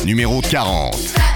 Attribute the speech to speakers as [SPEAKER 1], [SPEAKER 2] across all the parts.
[SPEAKER 1] numéro 40.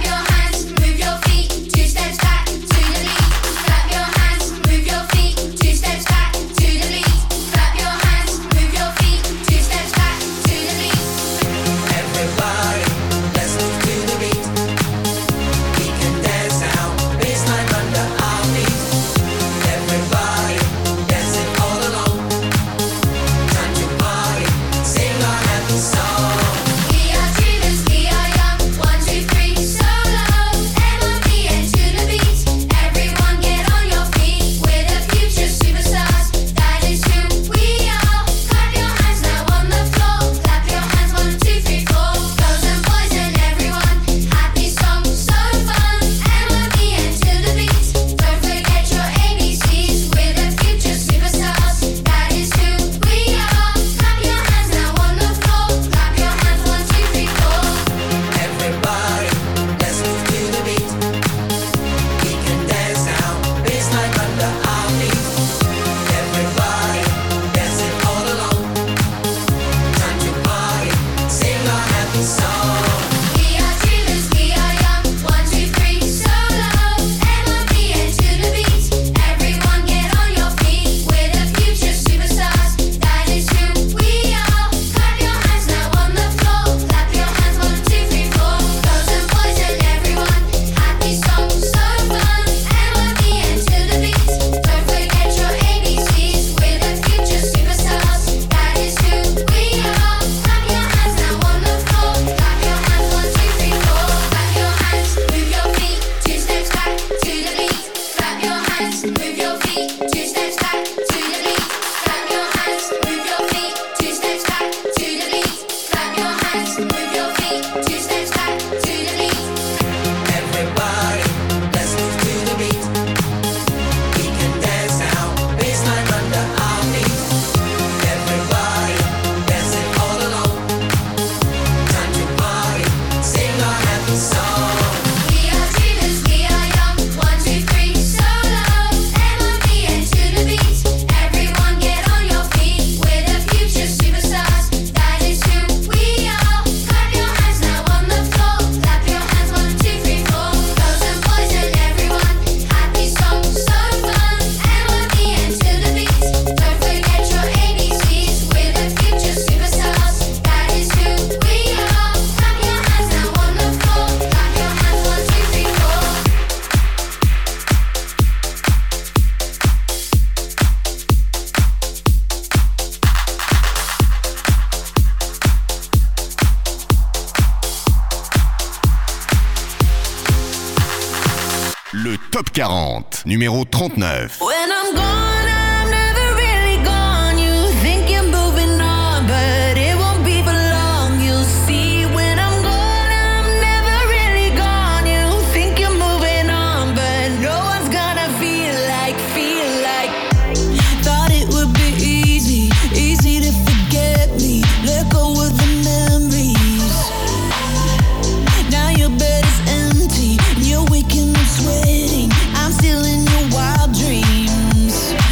[SPEAKER 1] Le Top 40, numéro 39.
[SPEAKER 2] When I'm gone, I'm never really gone. You think you're moving on, but it won't be for long. You'll see when I'm gone, I'm never really gone. You think you're moving on, but no one's gonna feel like. Thought it would be easy to forget me. Let go of the memories. Now your bed is empty, and you're waking up sweating. I'm still in your wild dreams.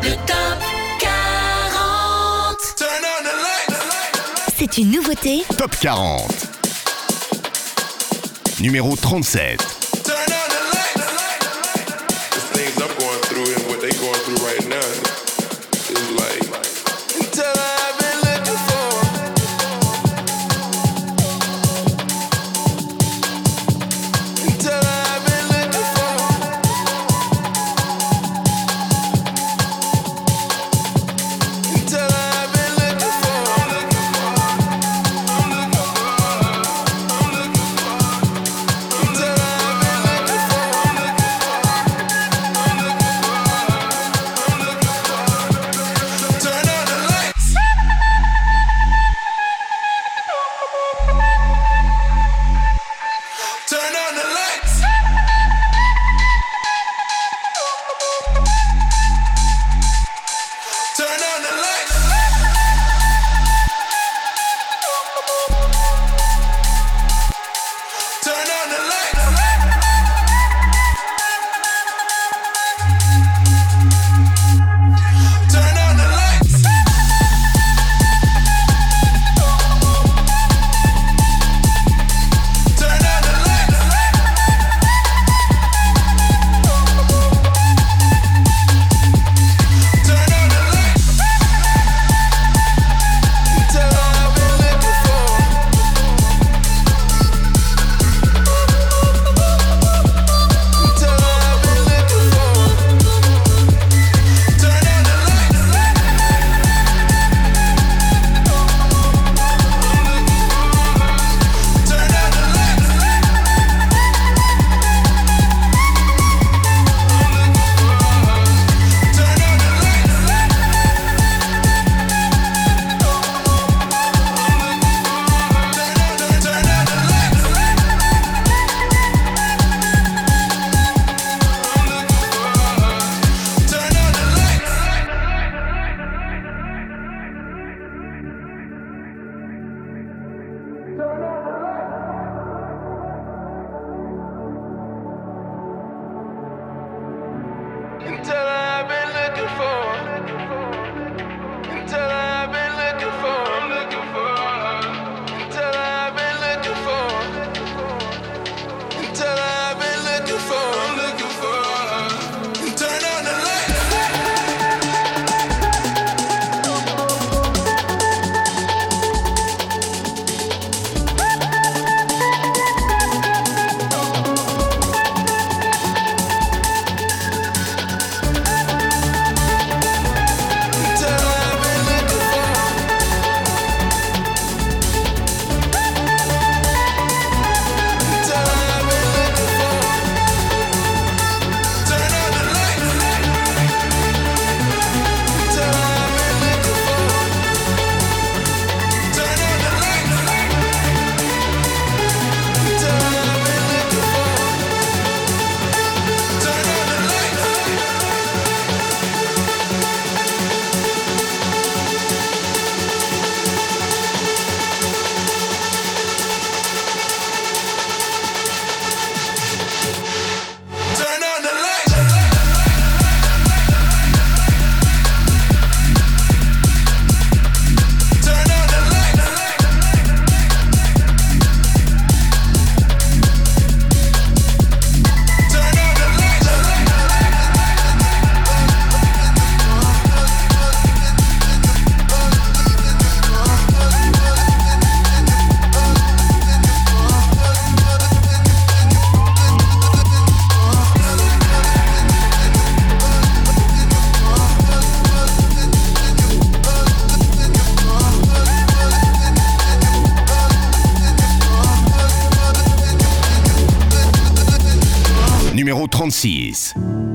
[SPEAKER 2] Le Top 40.
[SPEAKER 3] C'est une nouveauté.
[SPEAKER 1] Top 40. Numéro 37.
[SPEAKER 4] Things I'm going through and what they going through right now is like until I've been looking for until I've been looking for until I've been looking for
[SPEAKER 1] Numéro 36.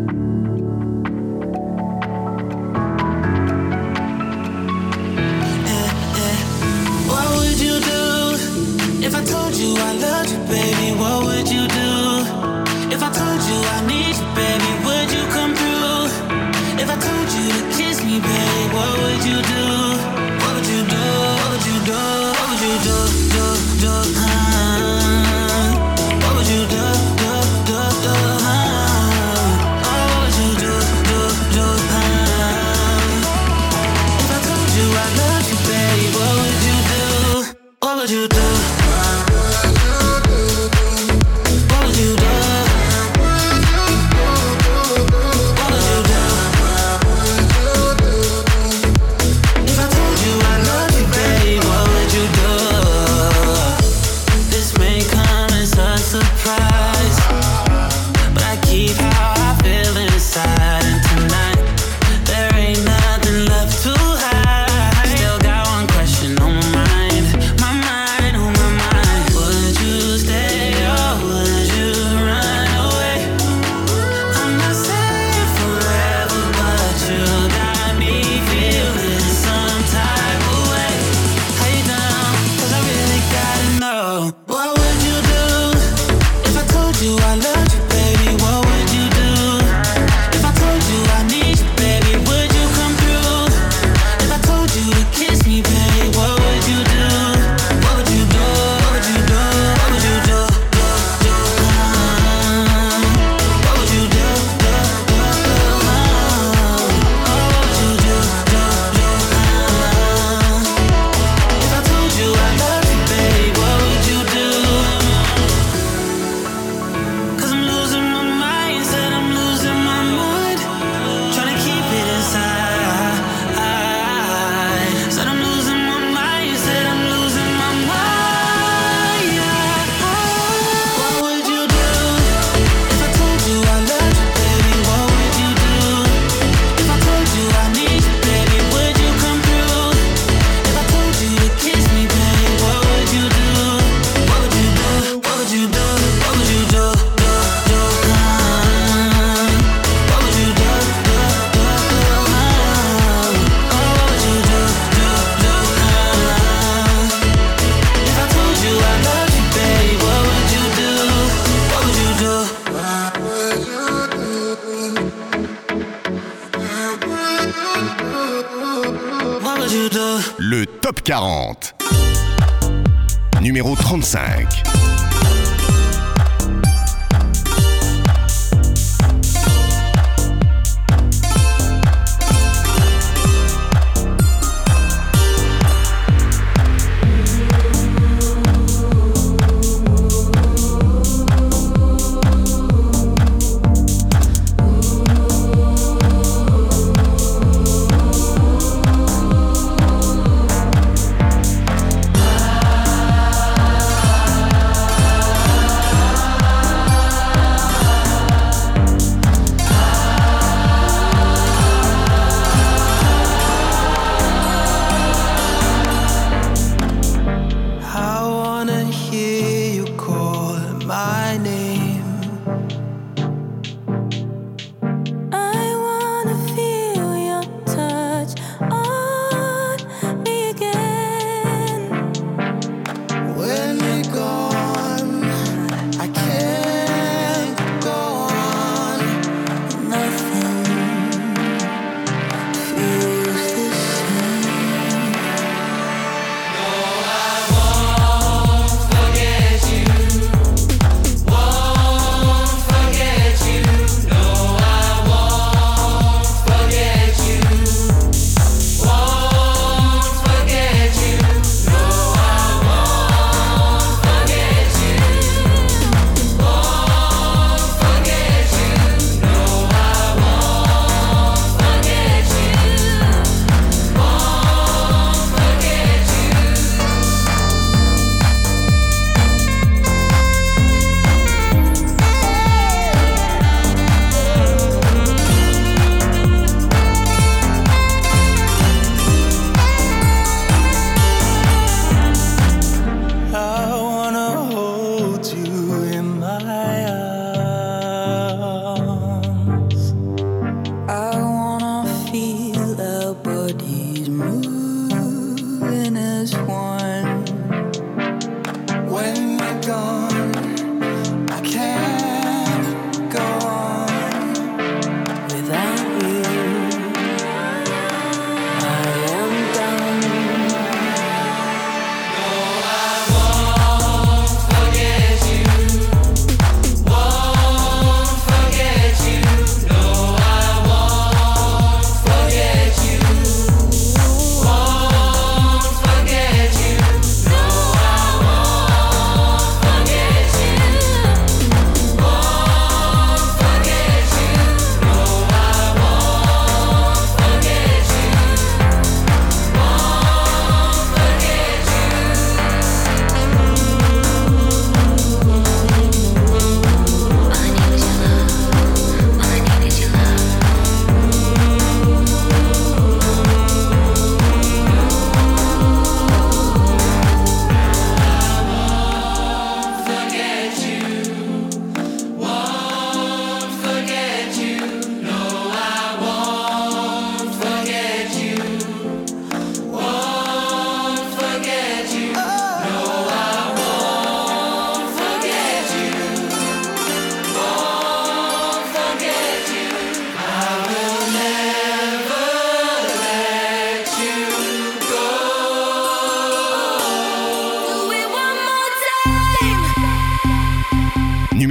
[SPEAKER 5] What would you do if I told you I loved you, baby? What would you do if I told you I need you, baby? Would you come through if I told you to kiss me, baby? What would you do? What would you do? What would you do? What would you do? What would you do? What would you do? would you do? What would you do?
[SPEAKER 1] Le Top 40. Numéro 35.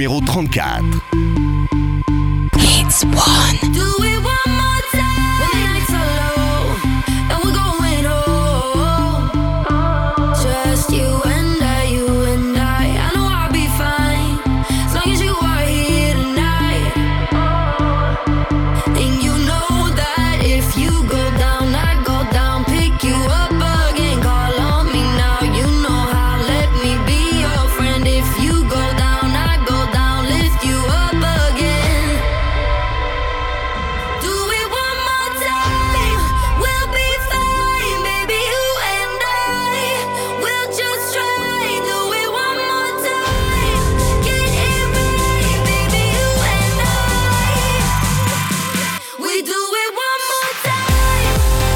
[SPEAKER 1] Numéro 34.
[SPEAKER 2] It's one. Do it one more time. When the nights are low and we're going home. Just you and I, you and I. I know I'll be fine as long as you are here tonight. And you know that if you go down, I go down. Pick you up again, call on me now. You know how. Let me be your friend. If you go down, I go down. Lift you up again. Do it one more time. We'll be fine, baby. You and I. We'll just try. Do it one more time. Get it right, baby. You and I. We do it one more time.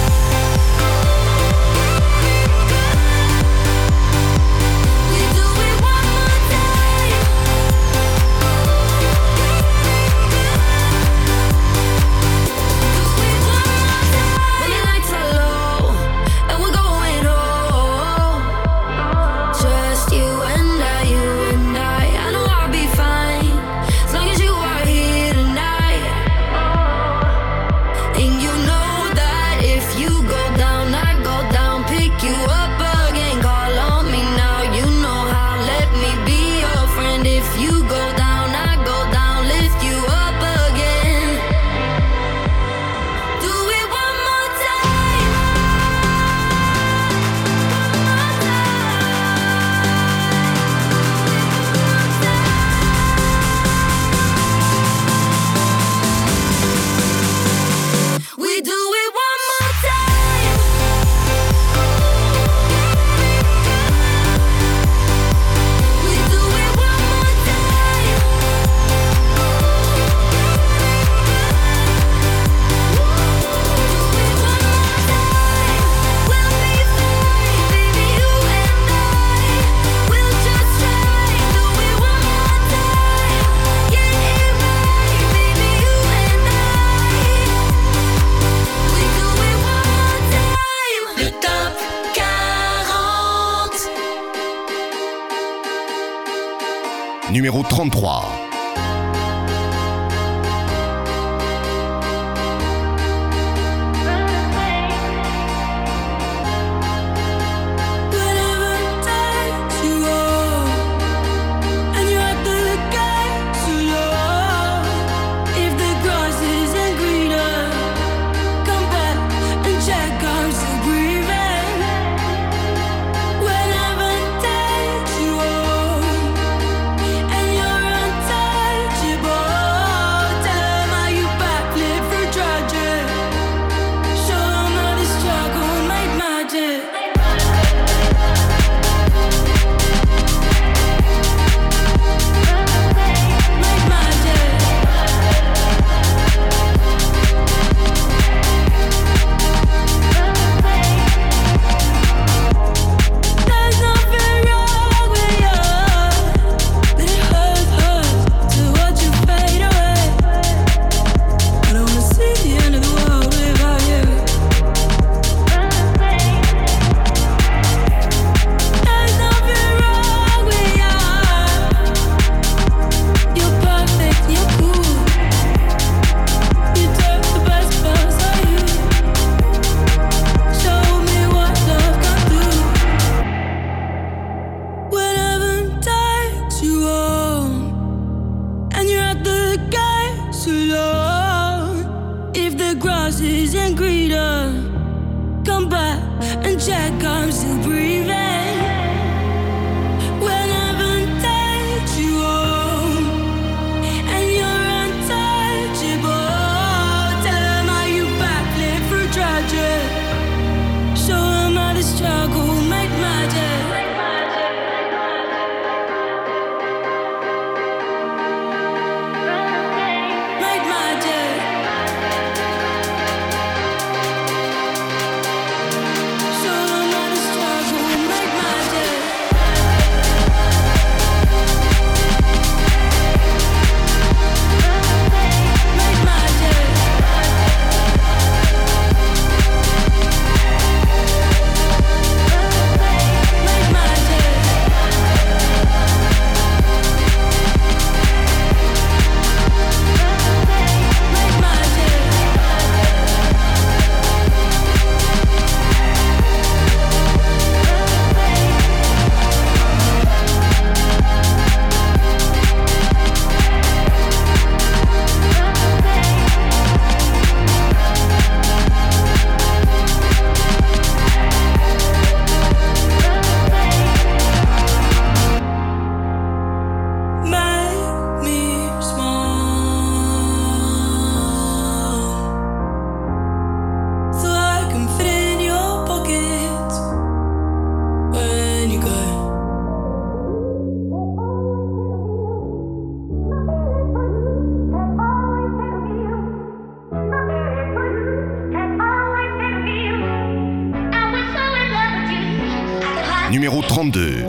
[SPEAKER 2] We do it one more time. When the lights are low and we're going home. Just you and I, you and I. I know I'll be fine as long as you are here tonight. And you know that if you go down, I go down. Pick you up again, call on me now. You know how. Let me be your friend. If you go down, I go down. Lift you up again. Do it one more time. We do it one more time. We do it one more time. We'll be fine, baby. You and I. We'll just try. Do it one more time. Get it right, baby. You and I. We do it one more time. Le top 40.
[SPEAKER 1] Numéro 33.
[SPEAKER 2] Whatever takes you on, and you're at the gates so long. If the grass isn't greener, come back and check I'm still breathing. Whatever takes you on, and you're untouchable. Tell 'em how you backflip for tragic. Show 'em how the struggle made magic. Make magic. There's nothing wrong with you, but it hurts to watch you fade away. I don't wanna see the end of the world without you. There's nothing wrong with you. You're perfect, you're cool. You took the best parts of you. Show me what love can do. Whatever takes you on, and you're at the gates alone. If the grass isn't greener, come back and check I'm still breathing. Whatever takes you on, and you're untouchable. Tell 'em how you backflip for tragic. Show 'em how the struggle make magic. Make magic. Show 'em how the struggle
[SPEAKER 1] Numéro 32.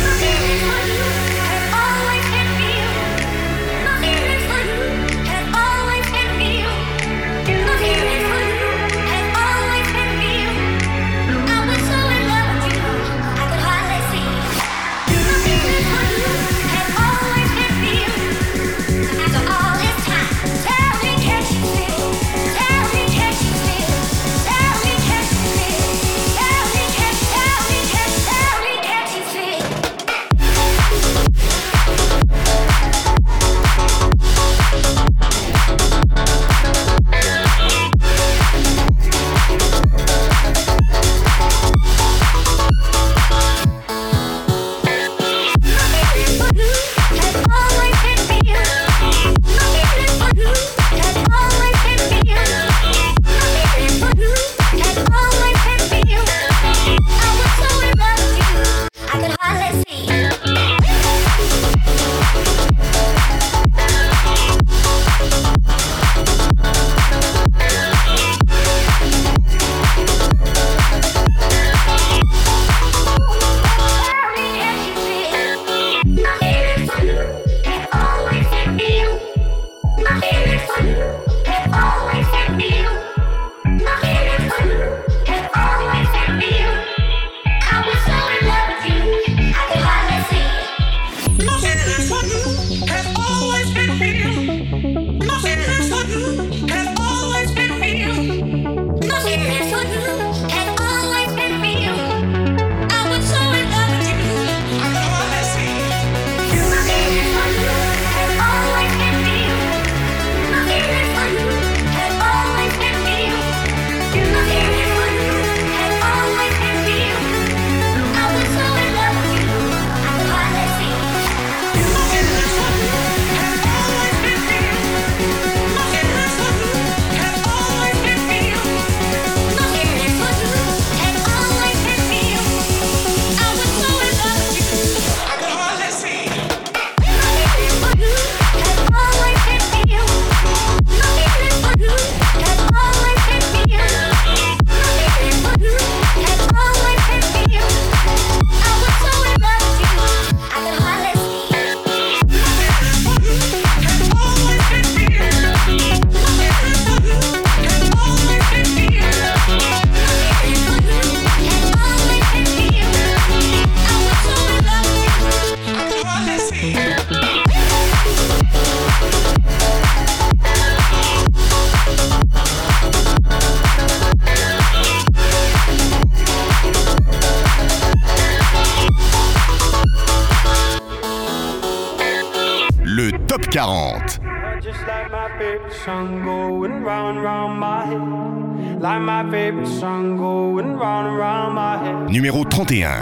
[SPEAKER 1] Le Top 40.
[SPEAKER 3] Just like my favorite song going round and round my head. Like my favorite song going round and round my head.
[SPEAKER 1] Numéro 31.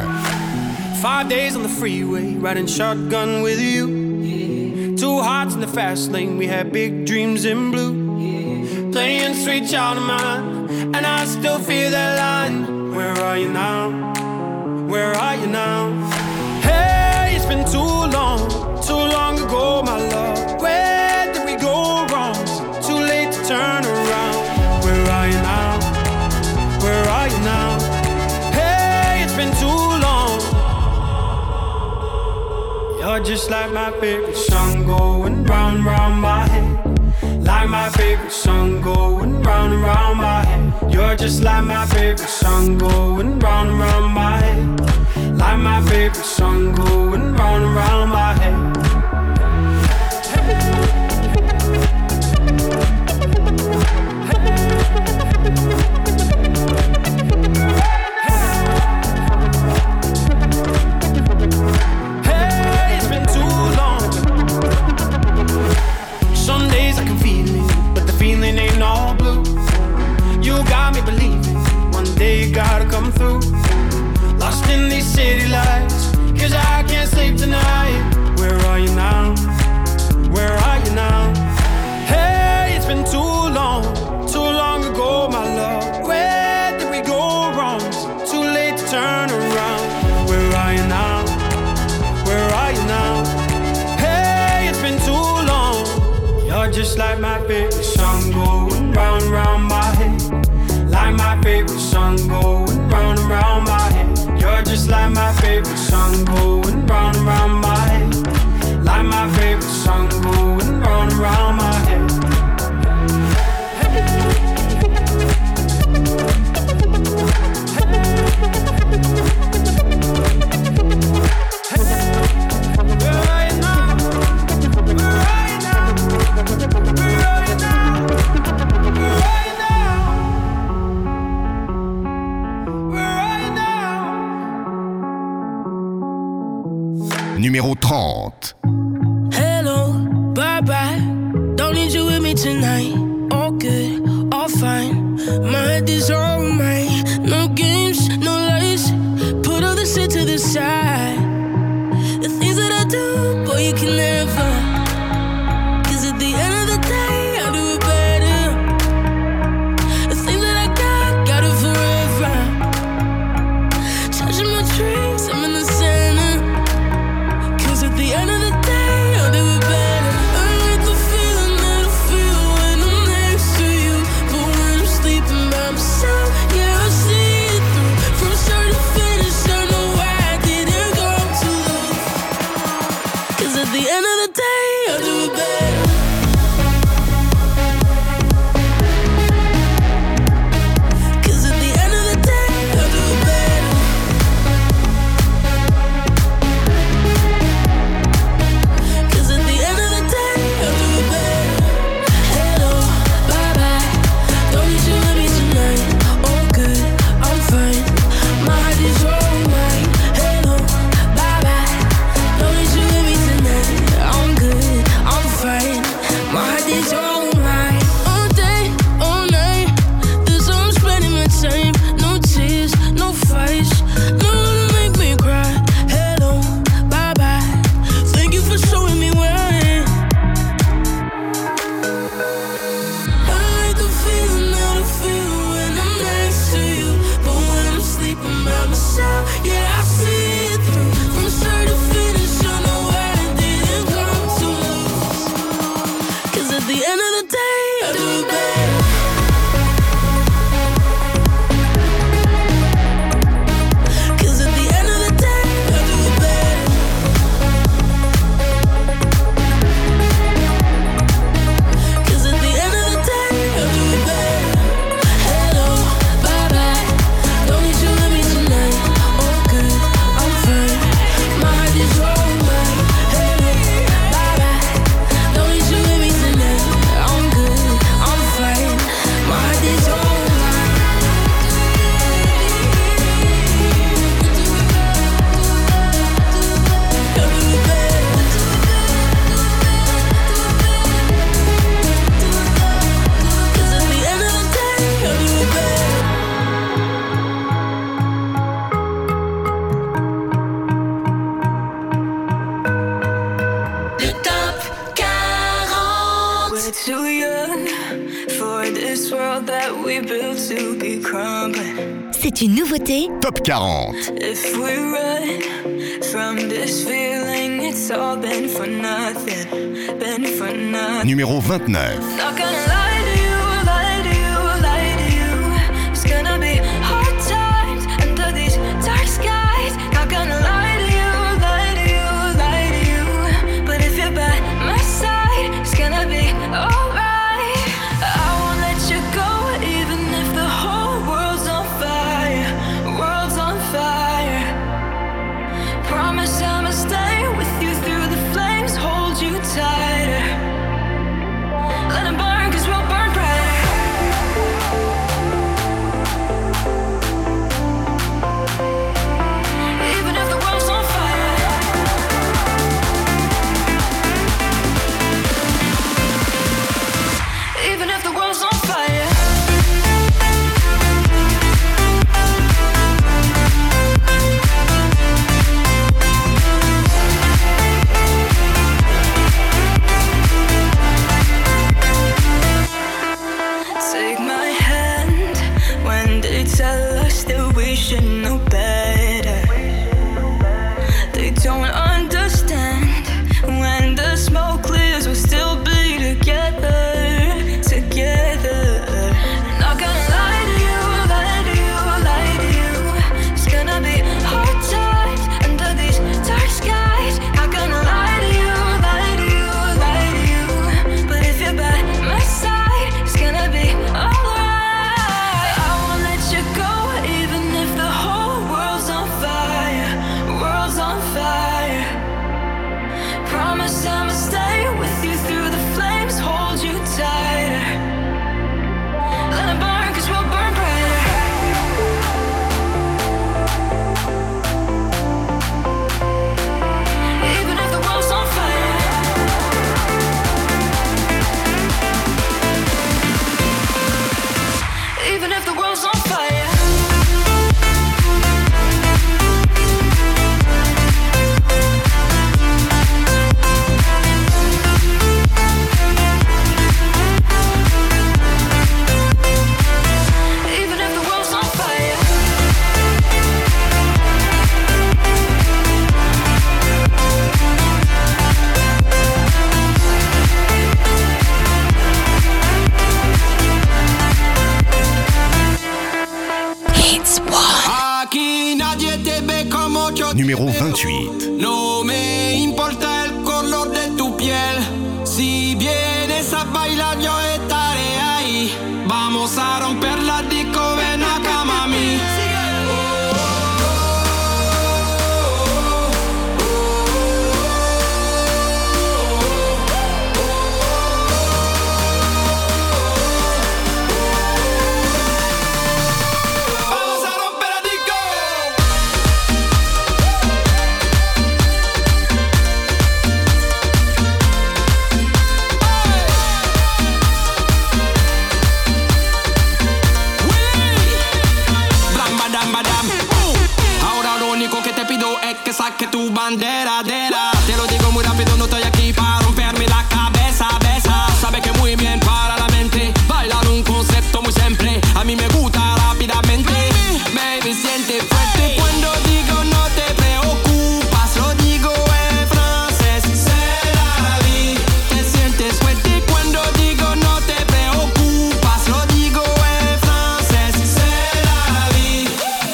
[SPEAKER 3] 5 days on the freeway, riding shotgun with you. Yeah. 2 hearts in the fast lane, we had big dreams in blue. Yeah. Playing sweet child of mine, and I still feel that line. Where are you now? Where are you now? Hey, it's been too long ago, my love. Where did we go wrong? Too late to turn around. Where are you now? Where are you now? Hey, it's been too long. You're just like my favorite song going round and round my head. Like my favorite song going round and round my head. You're just like my favorite song going round and round my head. Like my favorite song going round and round my head. Gotta come through. Lost in these city lights, 'cause I can't sleep tonight. Where are you now? Where are you now? Hey, it's been too long ago, my love. Where did we go wrong? It's too late to turn around. Where are you now? Where are you now? Hey, it's been too long. You're just like my favorite song going round and round my head. Like my favorite song going round and round my head. You're just like my favorite
[SPEAKER 1] numéro 30.
[SPEAKER 6] Hello, bye bye. Don't need you with me tonight. All good, all fine. My head is all mine. No games, no lies. Put all the shit to the side. The things that I do, boy, you can never. 'Cause at the end of the day, I'll do it better. The things that I got it forever. Touching my dreams, I'm in the center. 'Cause at the end of the day, I'll do it better. I like the feeling that I feel when I'm next to you. But when I'm sleeping by myself, yeah, I see it through. From start to finish, I know why I didn't go too low. 'Cause at the end of the day, I'll do it better.
[SPEAKER 7] C'est une nouveauté.
[SPEAKER 1] Top 40.
[SPEAKER 6] If we run from this feeling, it's all been for nothing, been for nothing.
[SPEAKER 1] Numéro 29.
[SPEAKER 6] Not gonna lie to you, lie to you, lie to you. It's gonna be hard times under these dark skies. Not gonna lie to you, lie to you, lie to you. But if you're by my side, it's gonna be alright. I won't let you go, even if the whole world's on fire, world's on fire. Promise I'ma stay with you through the flames, hold you tighter. Let 'em burn, 'cause we'll burn brighter. Even if the world's on fire. Even if the world's on fire. Take my hand when they tell us that we should know better. They don't understand when the smoke clears, we'll still be together, together. Not gonna lie to you, lie to you, lie to you. It's gonna be hard times under these dark skies. Not gonna lie to you, lie to you, lie to you. But if you're by my side, it's gonna be alright. I won't let you go, even if the whole world
[SPEAKER 1] numéro 28.
[SPEAKER 7] No me importa el color de tu piel. Si vienes a bailar yo estaré ahí. Vamos a romper la disco, ven acá mami. Saque tu bandera, te lo digo muy rápido, no estoy aquí para romperme la cabeza, besa. Sabe que muy bien para la mente, bailar un concepto muy simple, a mí me gusta rápidamente. Baby, siente fuerte cuando digo no te preocupas, lo digo en francés, c'est la vie. Te sientes fuerte cuando digo no te preocupas, lo digo en francés, c'est la vie.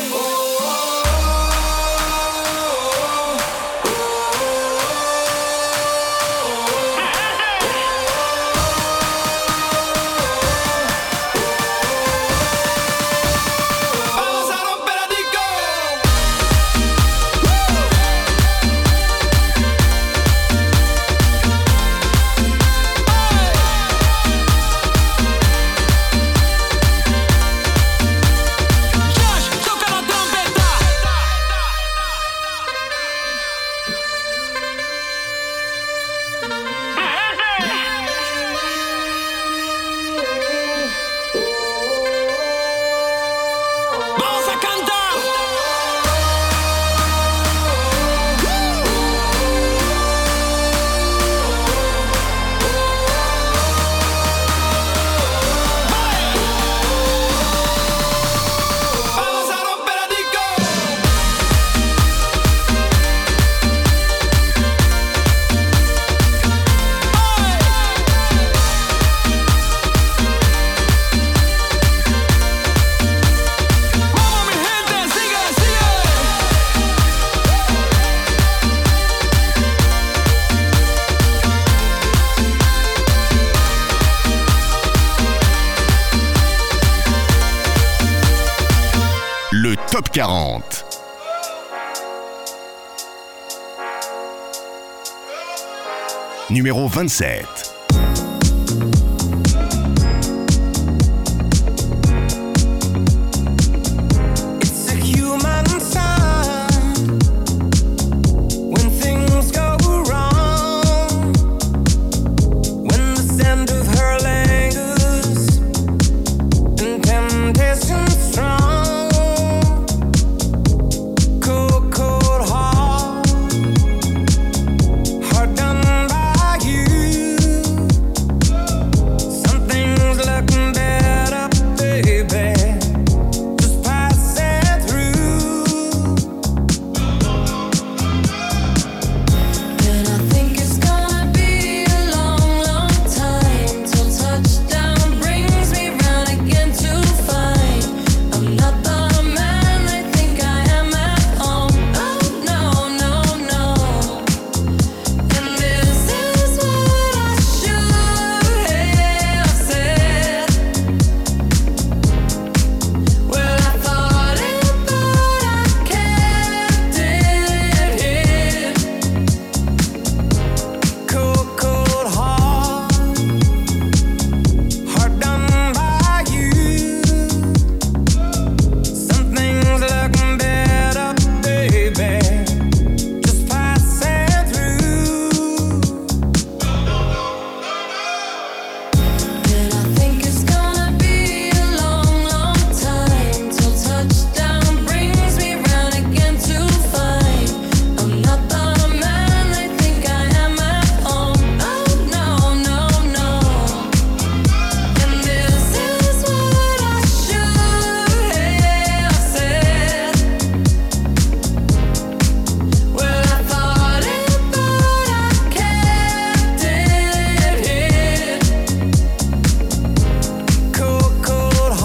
[SPEAKER 1] Le Top 40. Numéro 27.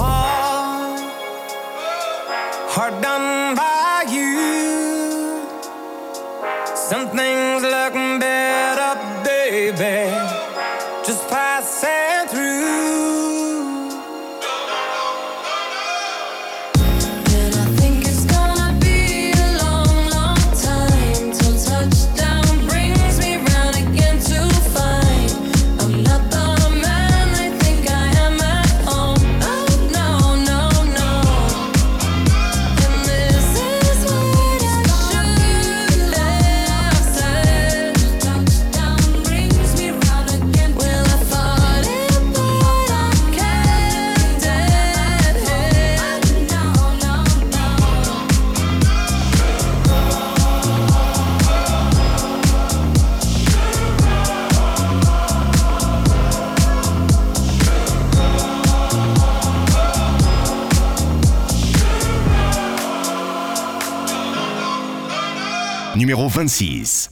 [SPEAKER 7] hard done by you.
[SPEAKER 3] Some things look better, baby, just passing through.
[SPEAKER 1] Numéro 26.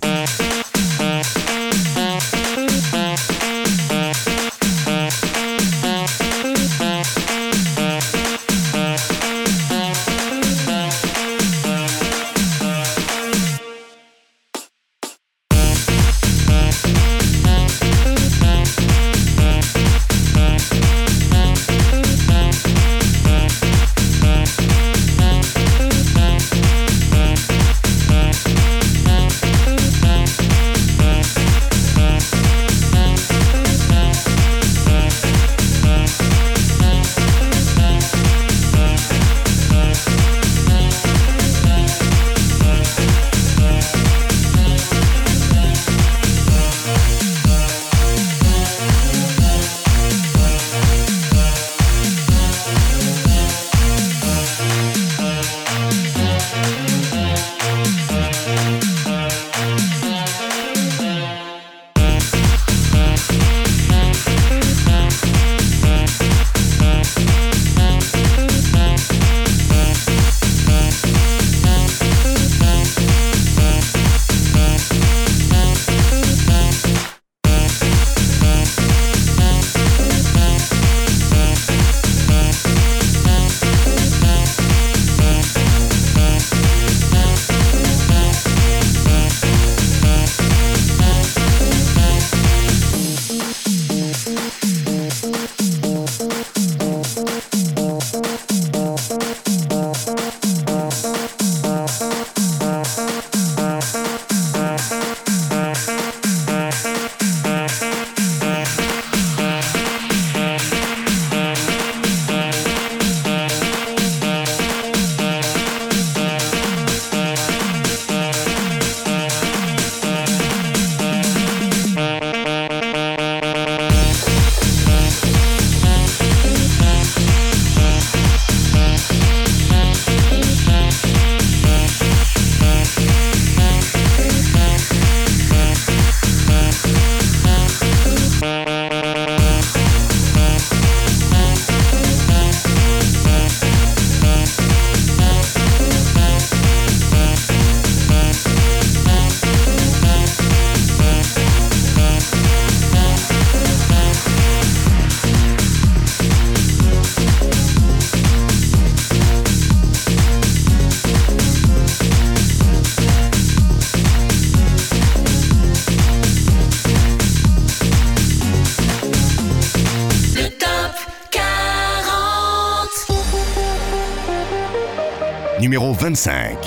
[SPEAKER 1] Numéro 25.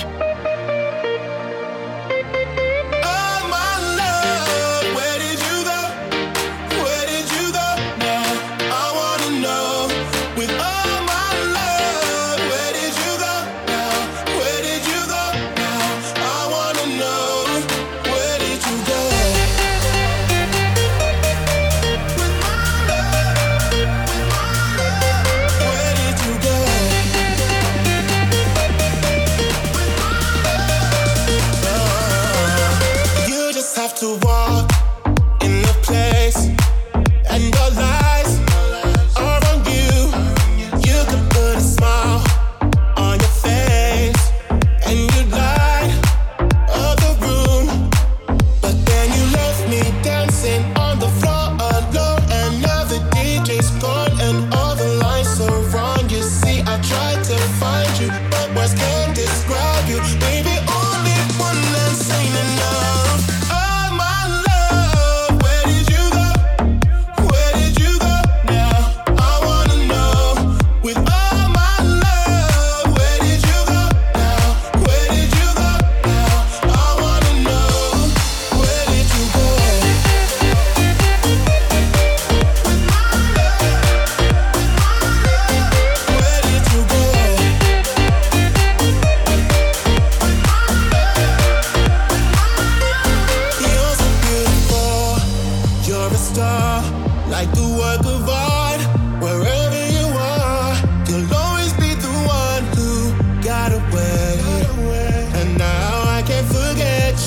[SPEAKER 8] To walk in the place, and your lies are on you. You could put a smile on your face, and you light up the room. But then you left me dancing on the floor alone, and now the DJ's gone, and all the lights are on. You see, I tried to find you, but words can't describe you. Baby, only one that's ain't enough.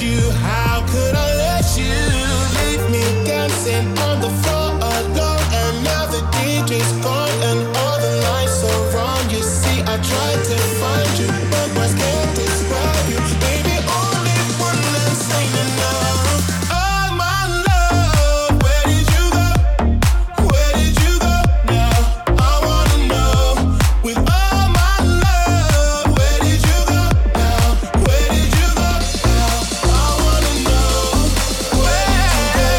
[SPEAKER 8] you? How could I let you leave me dancing on the floor alone? And now the DJ's gone and all the lights are wrong. You see, I tried to find you, but words can't describe you. Baby, only one last thing to know. Oh my love, where did you go? Where did you go now? I wanna know. With all my love, where did you go now? Where did you go now? I wanna know. Where did you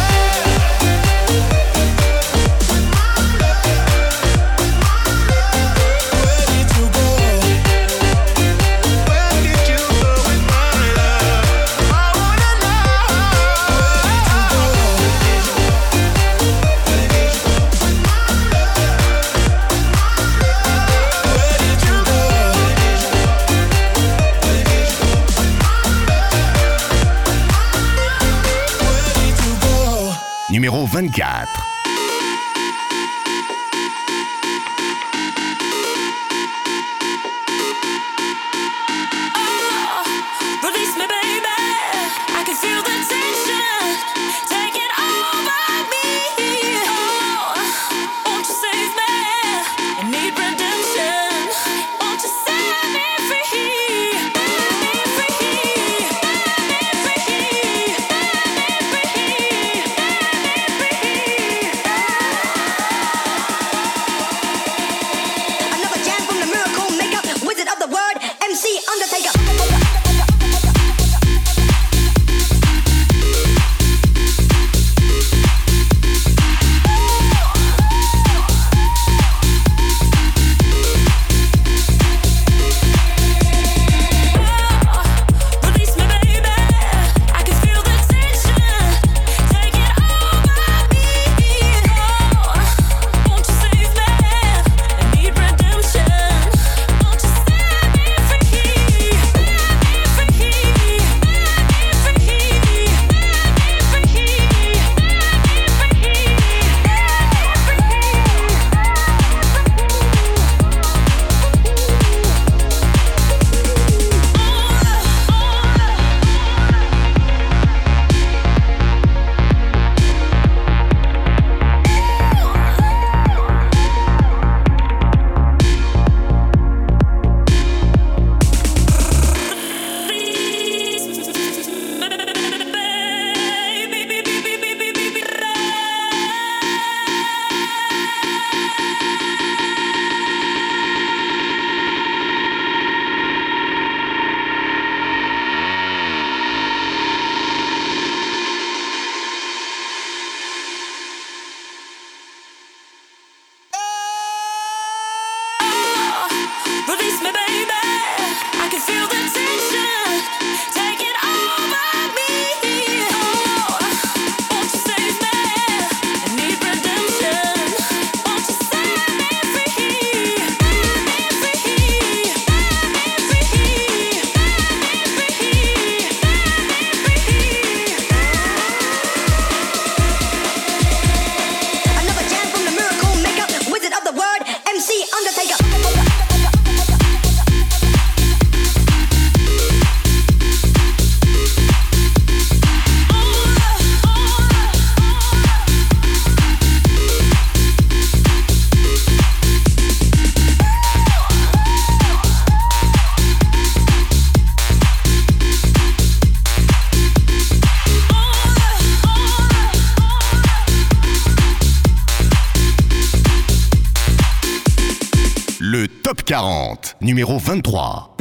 [SPEAKER 8] go? Where did you go with my love? I wanna know. Where did you go? Where did you go? Where did you go?
[SPEAKER 1] Numéro 24.
[SPEAKER 6] Release me, baby. I can feel the tension taking over me. Oh, won't you save me? I need redemption. Won't you set me free? Set me free. Set me free. Set me free.
[SPEAKER 9] Another jam from the miracle maker, wizard of the word, MC Undertaker.
[SPEAKER 6] Release me, baby. I can feel the tension taking over me. Oh, won't you save me? I need redemption. Won't you set me free? Set me free. Set me free. Set me Release me, baby. I can feel the tension taking over me. Oh, won't you save me? I need redemption. Won't you set me free? Set me free. Set me free. Set me free.
[SPEAKER 9] Another jam from the miracle maker, wizard of the word, MC Undertaker.
[SPEAKER 1] Le Top 40, numéro 23.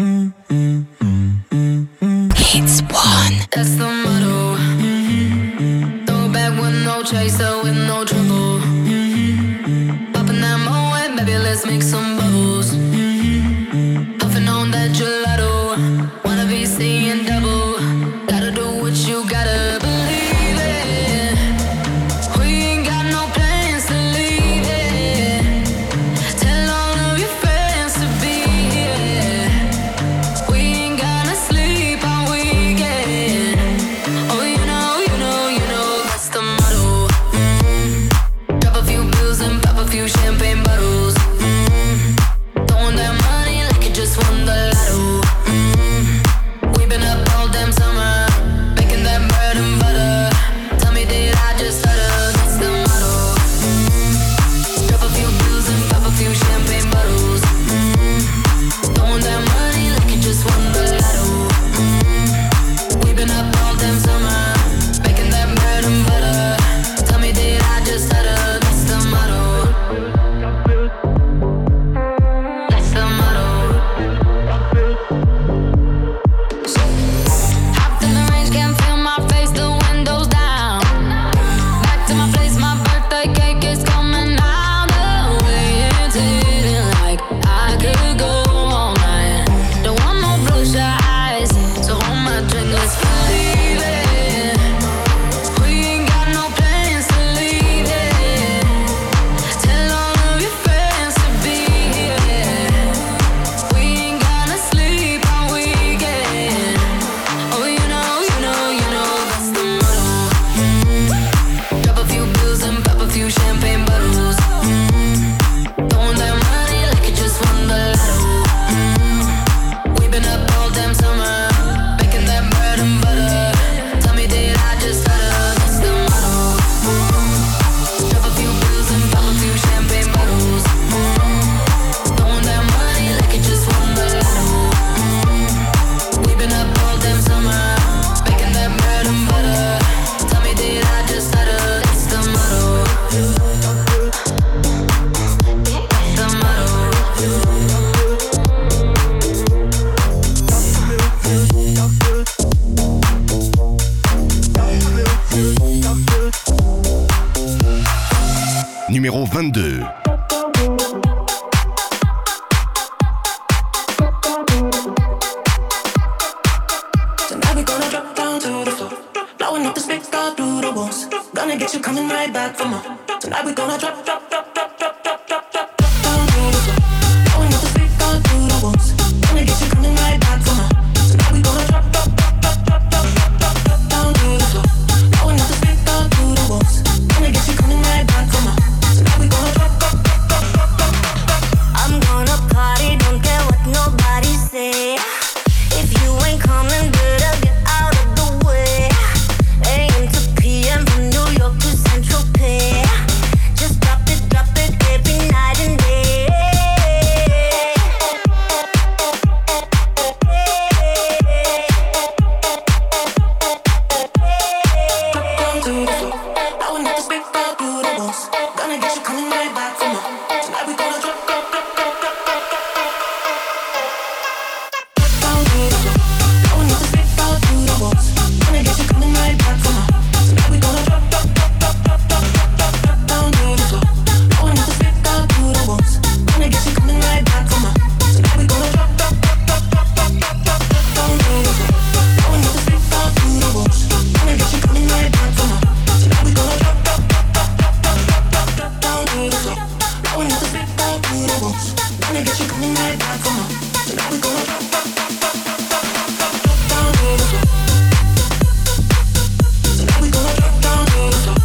[SPEAKER 6] That's the motto. Throw back with no chaser, with no trouble. Popping that Moet, baby, let's make some bubbles. Puffing on that gelato. Wanna be seeing double. Gotta do what you gotta believe it. We ain't got no plans to leave it. Tell all of your friends to be here. We ain't gonna sleep all weekend. Oh, you know, that's the motto. Drop a few bills and pop a few champagne bottles. Throwing that money like you just won the lotto.
[SPEAKER 1] Numéro 22.
[SPEAKER 5] Tonight we gonna drop down to the floor, blowing up the speakers all through the walls. Gonna get you coming right back for more. Tonight we gonna drop down to the floor, blowing up the speakers all through the walls. Gonna get you coming right back for more. Tonight we gonna drop down to the floor, blowing up the speakers all through the walls. Gonna get you coming right back for more. Tonight we gonna drop.
[SPEAKER 9] I'm gonna party, don't care what nobody say. If you ain't coming, better get out of the way. AM to PM from New York to Central Pay. Just drop it every night and day.
[SPEAKER 5] Down to the floor, blowing up the speakers all through the walls. Gonna get you coming right back for more. Tonight we gonna drop. Down to the floor, blowing up the speakers all through the walls. Gonna get you coming right back for more. Tonight we gonna drop. Down to the floor, blowing up the speakers all through the walls. Gonna get you coming right back for more. Tonight we gonna drop. Down to the floor, blowing up the speakers all through the walls. Gonna get you coming right back for more. Tonight we gonna drop. Down to the floor, blowing up the speakers all through the walls. Gonna get you coming right back for more. Tonight we gonna drop. Down to the floor. Tonight we gonna drop down to the floor.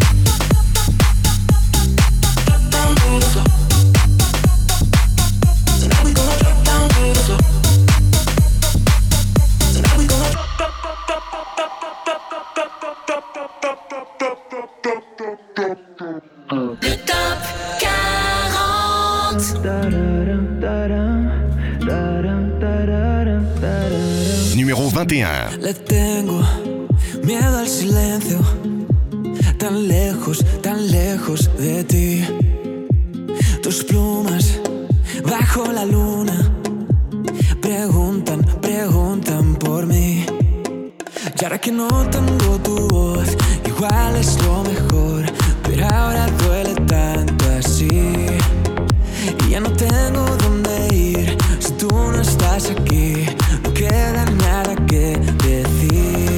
[SPEAKER 5] Down to the floor. Tonight we gonna drop down to the floor. Tonight we gonna drop.
[SPEAKER 6] Le top 40.
[SPEAKER 1] Numéro 21.
[SPEAKER 10] Le tengo miedo al silencio, tan lejos de ti. Tus plumas bajo la luna preguntan por mí. Y ahora que no tengo tu voz, igual es lo mejor, pero ahora duele tanto así. Y ya no tengo dónde ir si tú no estás aquí. No queda nada que decir.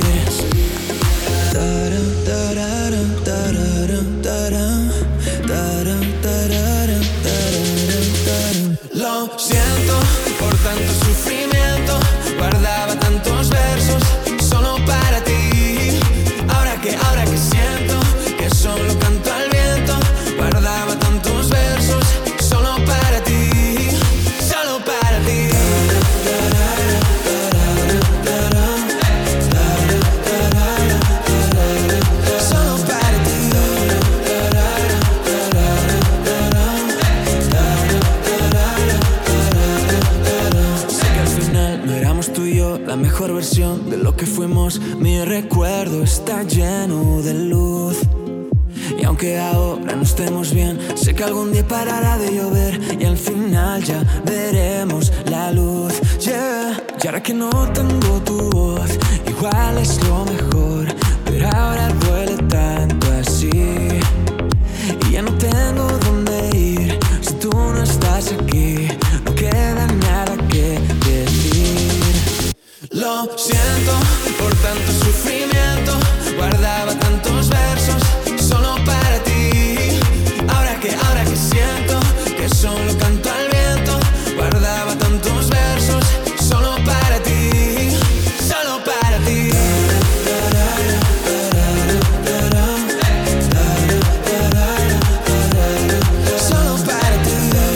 [SPEAKER 10] Lo siento por tanto sufrimiento. Guardaba tantos versos solo para ti. Ahora que siento que solo canto al viento. Guardaba tantos versos solo para ti. Solo para ti. Solo para ti. Sé que al final no éramos tú y yo la mejor versión de lo que fuimos. Mi recuerdo está lleno de luz. Y aunque ahora no estemos bien, sé que algún día parará de llover y al final ya veremos la luz. Yeah. Y ahora que no tengo tu voz, igual es lo mejor, pero ahora duele tanto así. Y ya no tengo dónde ir si tú no estás aquí. No queda nada que decir. Lo siento por tanto sufrimiento. Guardaba tantos versos solo para ti. Ahora que siento que solo canto al viento. Guardaba tantos versos solo para ti. Solo para ti. Solo para ti.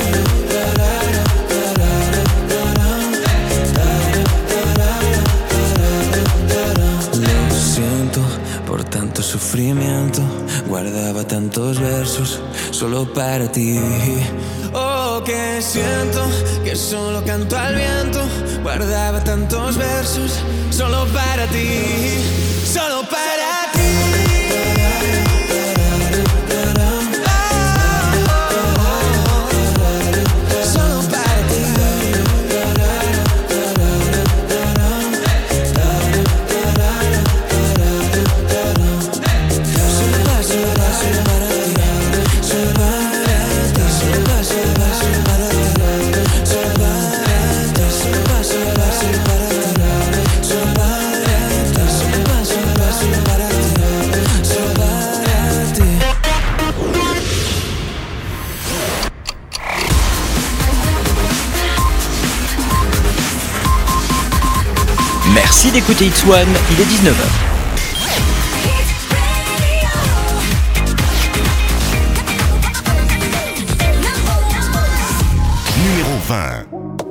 [SPEAKER 10] Lo siento por tanto sufrimiento. Guardaba tantos versos solo para ti. Oh, que siento que solo canto al viento. Guardaba tantos versos solo para ti. Solo para ti. Solo para ti. Solo para ti. Solo para
[SPEAKER 11] Merci d'écouter It's One, il est 19h.
[SPEAKER 1] Numéro 20.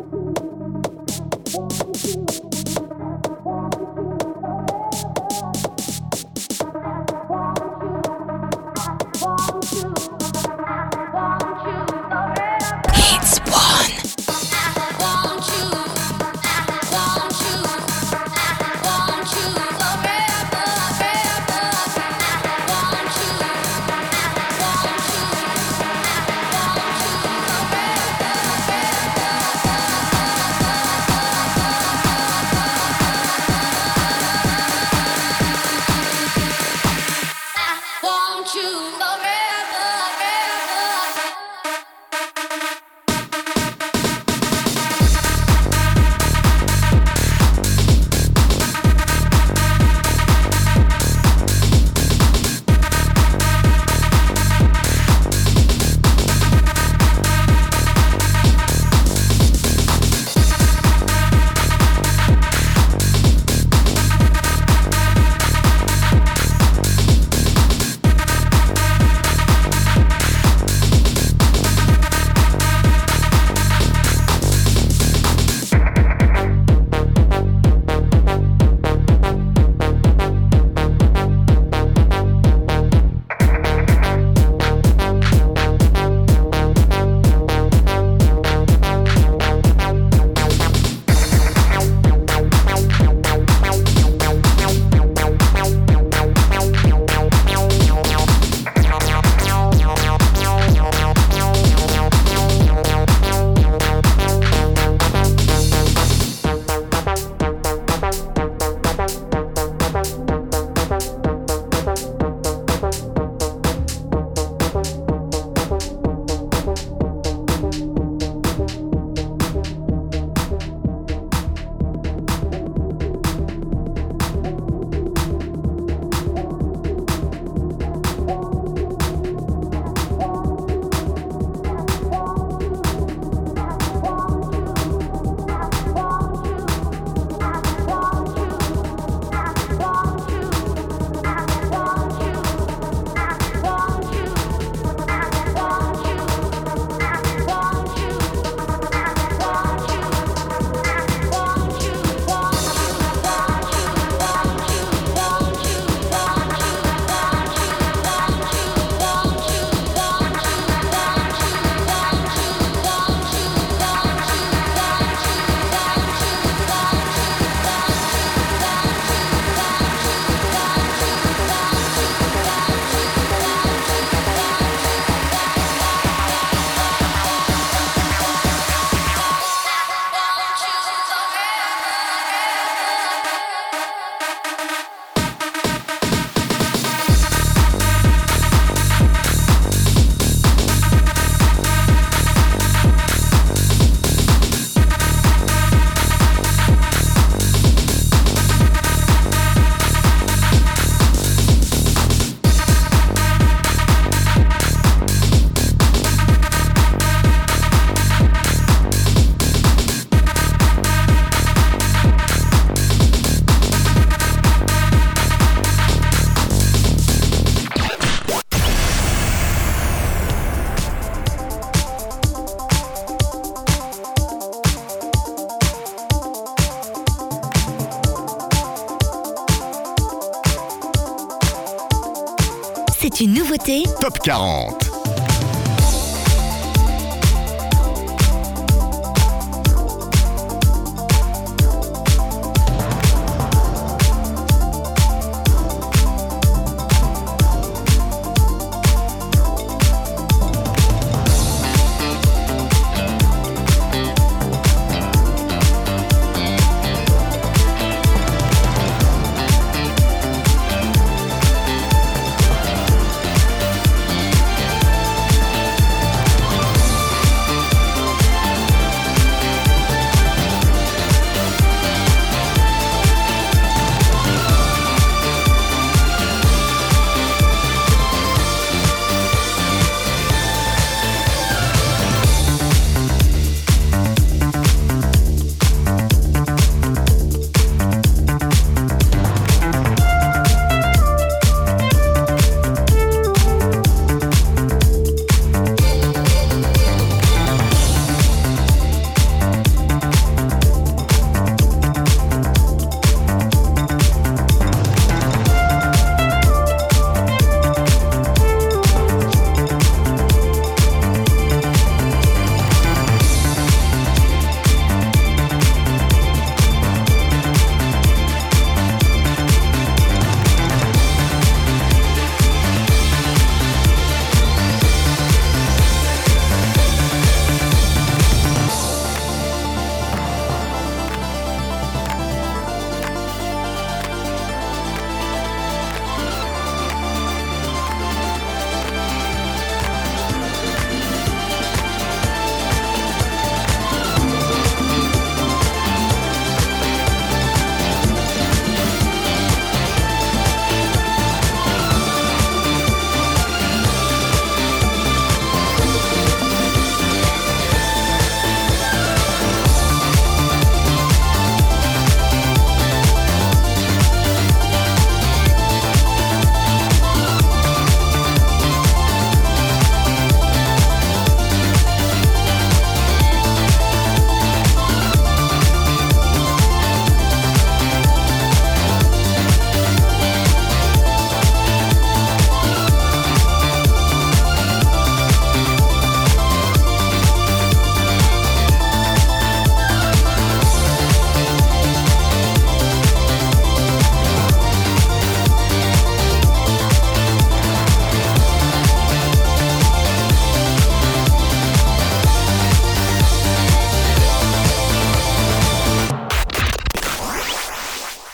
[SPEAKER 12] C'est une nouveauté
[SPEAKER 1] Top 40.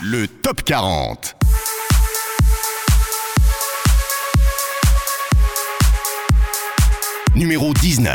[SPEAKER 1] Le Top 40. Numéro 19.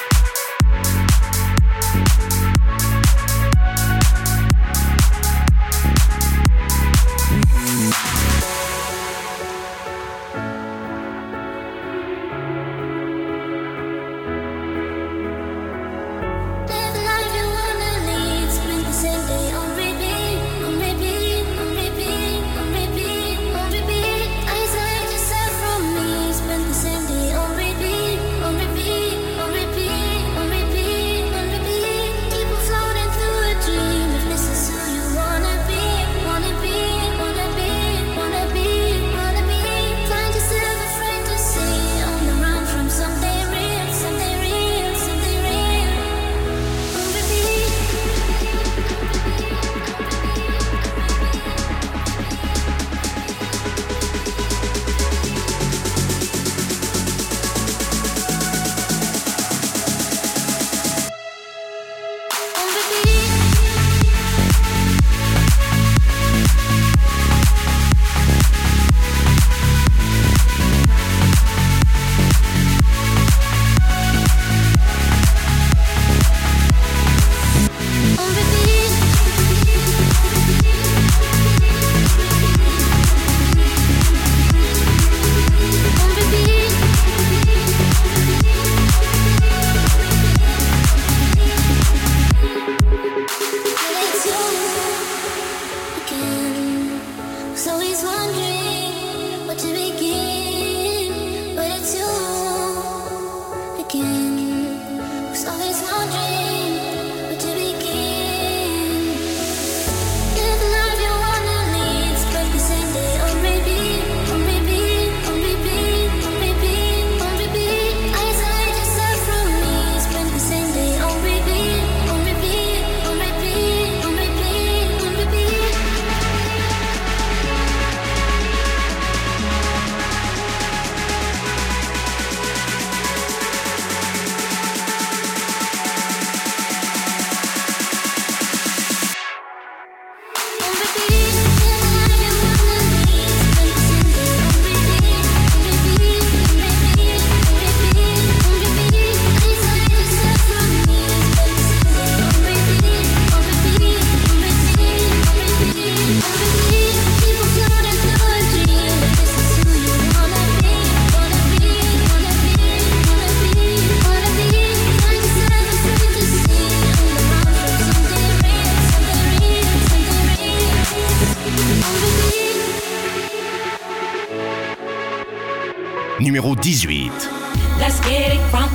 [SPEAKER 1] Numéro 18.
[SPEAKER 13] Let's get it crunk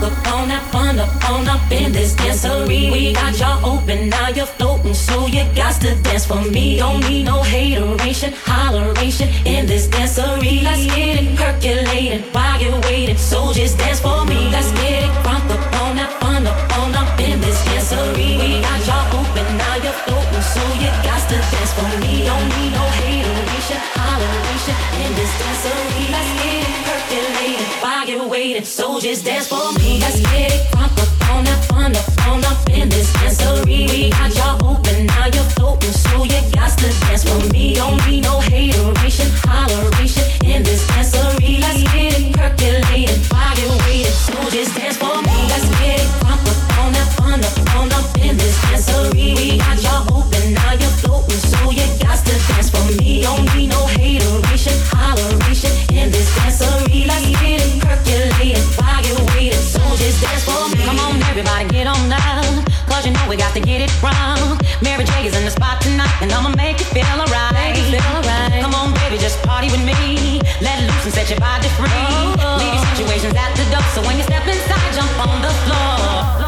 [SPEAKER 13] up in this dancery. We got y'all open, now you're floating, so you got to dance for me. Don't need no hateration, holleration in this dancery. Let's get it percolating while you're waiting, so just dance for me. Let's get it crunk up up in this dancery. We got y'all open, now you're floating, so you got to dance for me. Don't need no hateration, holleration in this dancery. Let's get it percolating while you're waiting, so just dance for me. Let's get it crunk up up in this dancery. We got y'all open, now you're floating, so you got to dance for me. Don't need no hateration, holleration in this dancery. Let's get it percolating while you're waiting, so just dance for me. Let's get it crunk up up in this dancery. We got y'all open, now you're floating, so you got to dance for me. Don't need no hateration, holleration in this dancery. Let's get it percolating while you're waiting, so just dance for me. Come on, everybody, get on down, cause you know we got to get it wrong. Mary J is in the spot tonight, and I'ma make you feel alright. Come on, baby, just party with me. Let loose and set your body free. Leave your situations at the door, so when you step inside, jump on the floor.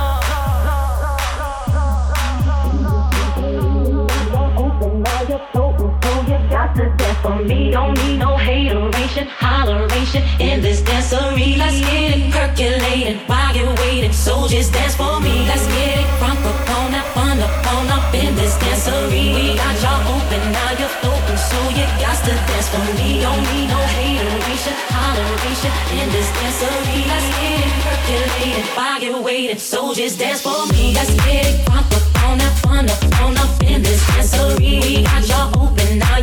[SPEAKER 13] To dance for me, don't need no hateration, holleration in this dancery. Let's get it percolating while you're waiting, so just dance for me. Let's get it crunk up up in this dancery. We got y'all open, now you're floating, so you got to dance for me. Don't need no hateration, holleration in this dancery. Let's get it percolating while you're waiting, so just dance for me. Let's get it crunk up up in this dancery. We got y'all open, now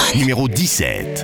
[SPEAKER 1] Numéro 17.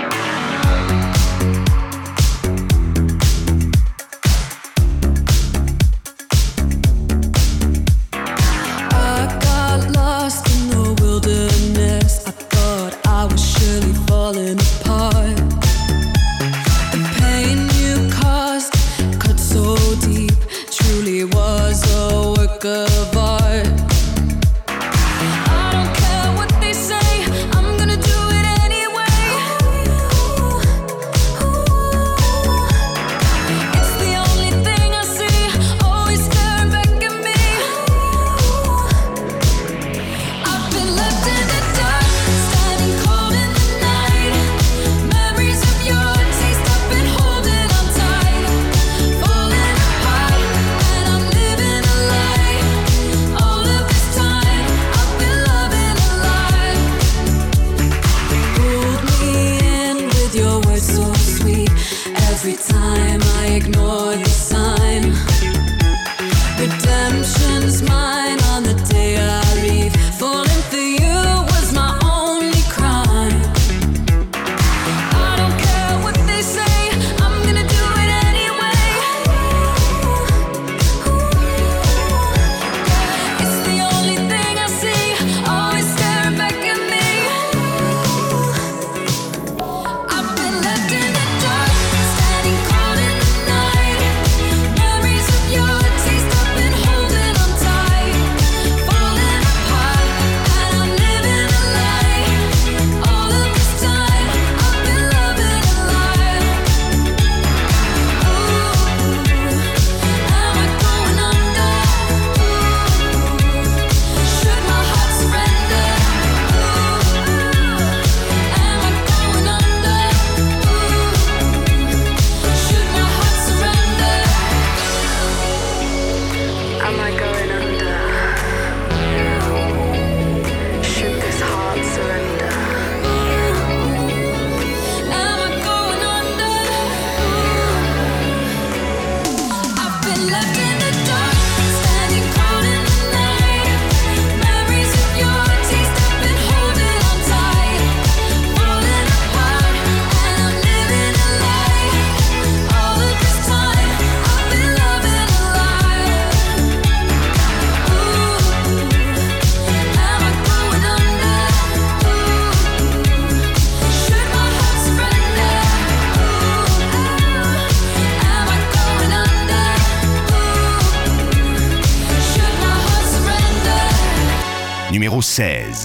[SPEAKER 1] Numéro 16.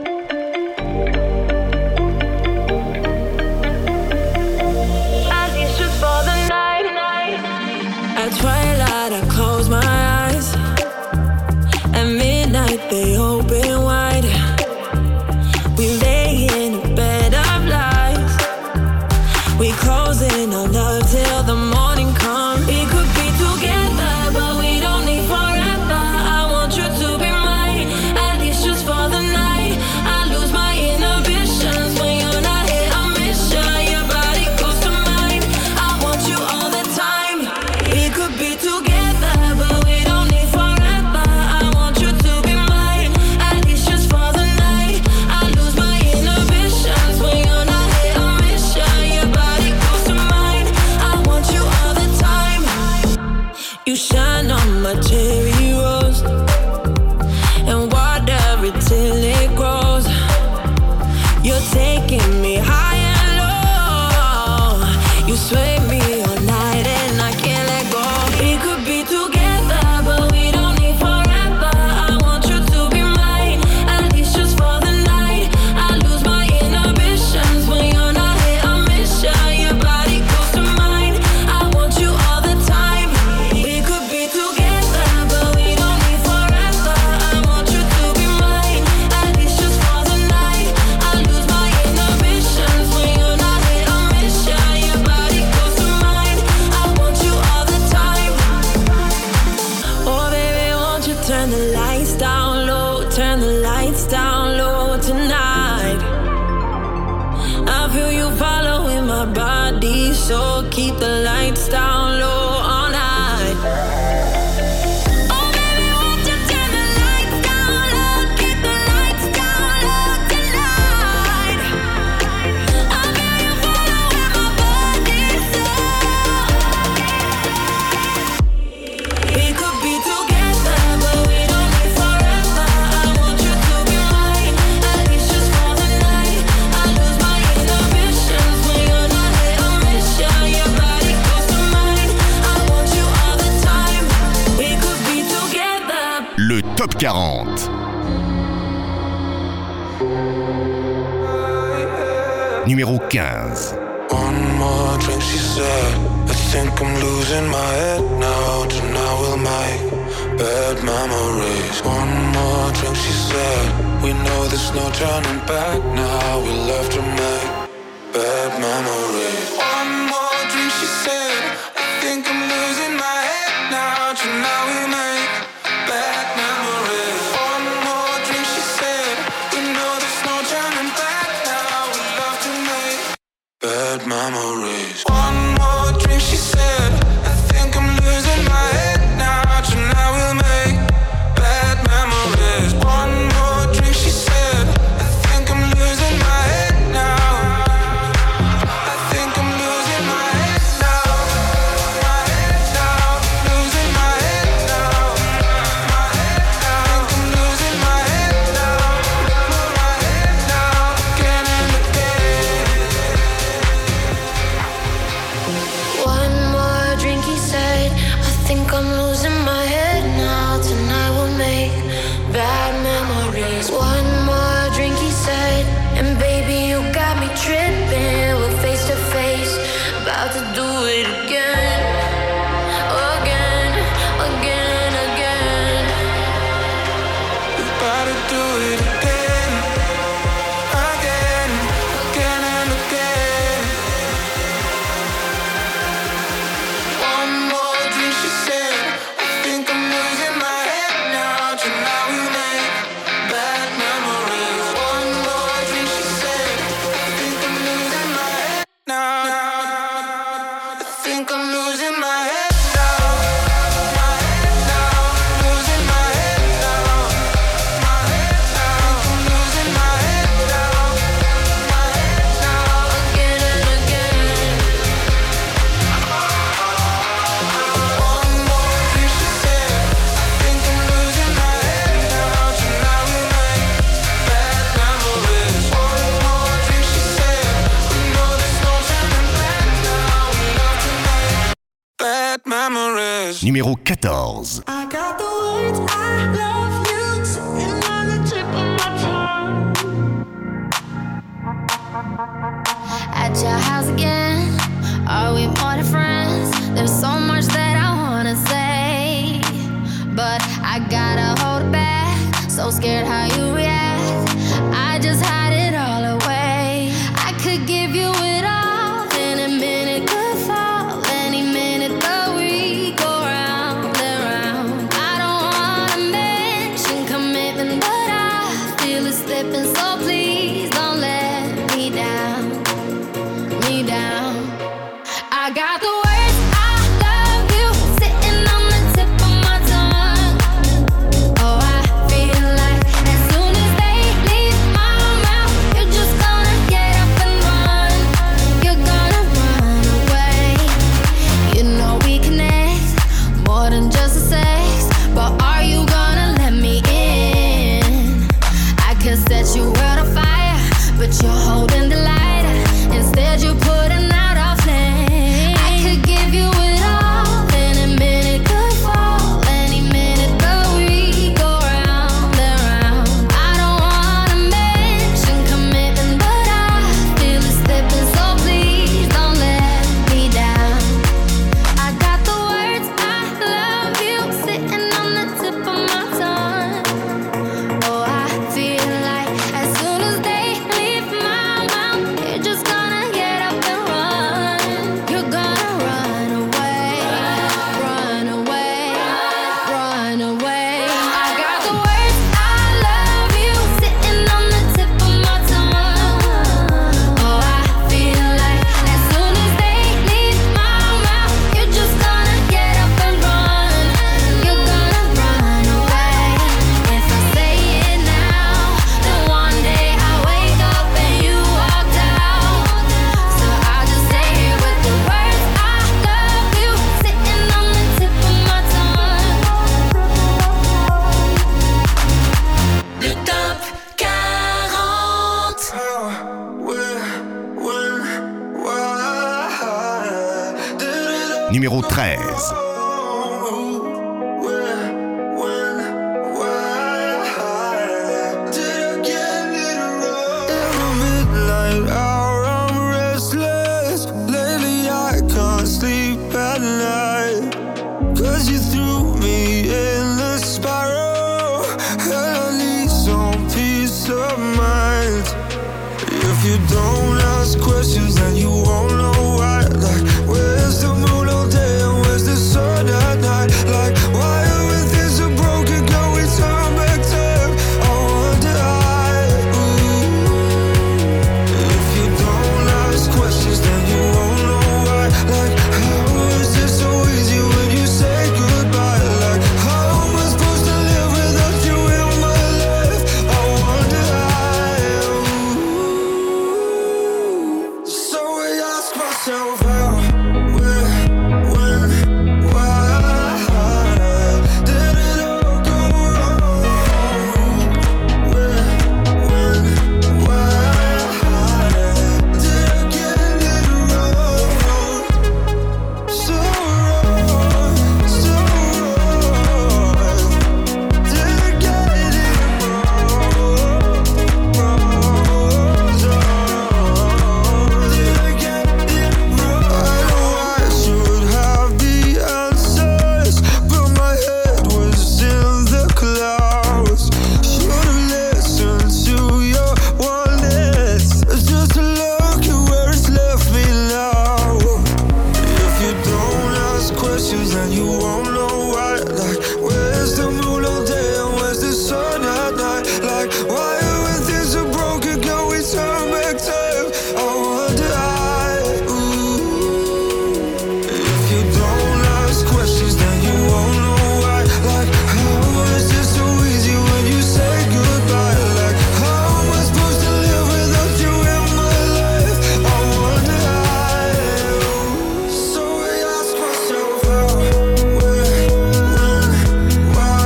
[SPEAKER 14] At twilight I close my eyes. At midnight they open wide. We lay in a bed of lies. We closing our love till the morning comes. We could be together, but we don't need forever. I want you to be mine, at least just for the night. I lose my inhibitions when you're not here. I miss you, your body close to mine. I want you all the time. We could be together, but we don't need forever. I want you to be mine, at least just for the night. I lose my inhibitions when you're not here. I miss you, your body close to mine. I want you all the time. You shine on my cherry rose and water it till it grows. You're taking me high and low. You sway me all night and I can't let go. We could be together, but we don't need forever. I want you to be mine, at least just for the night. I lose my inhibitions when you're not here. I miss you, your body close to mine. I want you all the time. We could be together, but we don't need forever. I want you to be mine, at least just for the night. I lose my inhibitions when you're not here. I miss you, your body close to mine. I want you all the time. Oh baby, won't you turn the lights down low, turn the lights down low tonight. I feel you following my body, so keep the lights down low all night. Oh baby, won't you turn the lights down low, keep the lights down low tonight.
[SPEAKER 1] Top 40. Numéro 15.
[SPEAKER 8] One more drink, she said. I think I'm losing my head now. Tonight we'll make bad memories. One more drink, she said. We know there's no turning back now. We love to make bad memories. One more drink, she said. I think I'm losing my head now. Tonight we'll make bad memories. One more drink, she said. We know there's no turning back now. We love to make bad memories. One more drink, she said. I think I'm losing my head now. Tonight we'll make bad memories. One more drink, she said. I think I'm losing my head now. I think I'm losing my head now. My head now. Losing my head now. My head now. I think I'm losing my head now. My head now. Again and again.
[SPEAKER 9] One more drink, he said. I think I'm losing my head now. Tonight we'll make bad memories. One more drink, he said. And baby, you got me tripping. We're face to face, about to do it again. Again, again, again.
[SPEAKER 8] About to do it again. Again, again and again. One more drink, she said. I think I'm losing my head now. Tonight we make bad memories. One more drink, she said. I think I'm losing my head now. I think I'm losing my head now. My head now. Losing my head now. My head now. I'm losing my head now. My head now.
[SPEAKER 9] Again and again.
[SPEAKER 8] One more drink, she said. I think I'm losing my head now. Tonight we make bad memories. One more drink, she said. We know there's no turning back now. We love to make bad memories.
[SPEAKER 1] Numéro 14.
[SPEAKER 5] I got the words I love you sitting on the tip of my tongue.
[SPEAKER 9] At your house again. Are we more than friends? There's so much that I wanna say, but I gotta hold it back. So scared how you react. I just hide it all away. I could give you it all, and a minute could fall. Any minute, but we go round and round. I don't wanna mention commitment, but I feel it slipping. So please don't let me down. Me down. I got the words I love you sitting on the tip of my tongue. Oh, I feel like as soon as they leave my mouth, you're just gonna get up and run. You're gonna run away. You know we connect more than just a sex, but are you gonna let me in? I could set your world on fire, but you're holding the lighter. Instead, you're putting out our flame. I could give you it all, and a minute could fall. Any minute, but we go round and round. I don't wanna mention commitment, but I feel it slipping. So please don't let me down. I got the words I love you sitting on the tip of my tongue. Oh, I feel like as soon as they leave my mouth, you're just gonna get up and run. You're gonna run away, run away, run away. I got the words I love you sitting on the tip of my tongue. Oh, I feel like as soon as they leave my mouth, you're just gonna get up and run. You're gonna run away. If I say it now, then one day I wake up and you walked out. So I'll just say it with the words I love you sitting on the tip of my tongue.
[SPEAKER 5] Le top 40.
[SPEAKER 1] Numéro 13.
[SPEAKER 15] our minds. If you don't ask questions, then you won't know why. Like, where's the moon all day and where's the sun at night? Like, why are when things are broken, can we turn back time? I wonder why. If you don't ask questions, then you won't know why. Like, how is it so easy when you say goodbye? Like, how am I supposed to live without you in my life? I wonder why. So I ask myself how, where, when, why did it all go wrong? Where, when, why did I get it wrong? So wrong, so wrong. Did I get it wrong? Did I get it wrong? I know I should have the answers, but my head was in the clouds. Should've listened to your warnings, just to look at where it's left me now. If you don't ask questions, then you won't know why. Like, where's the moon all day and where's the sun at night? Like, why when things are broken, can we turn back time? I wonder why. If you don't ask questions, then you won't know why. Like, how is it so easy when you say goodbye? Like, how am I supposed to live without you in my life? I wonder why. So I ask myself how, where, when, why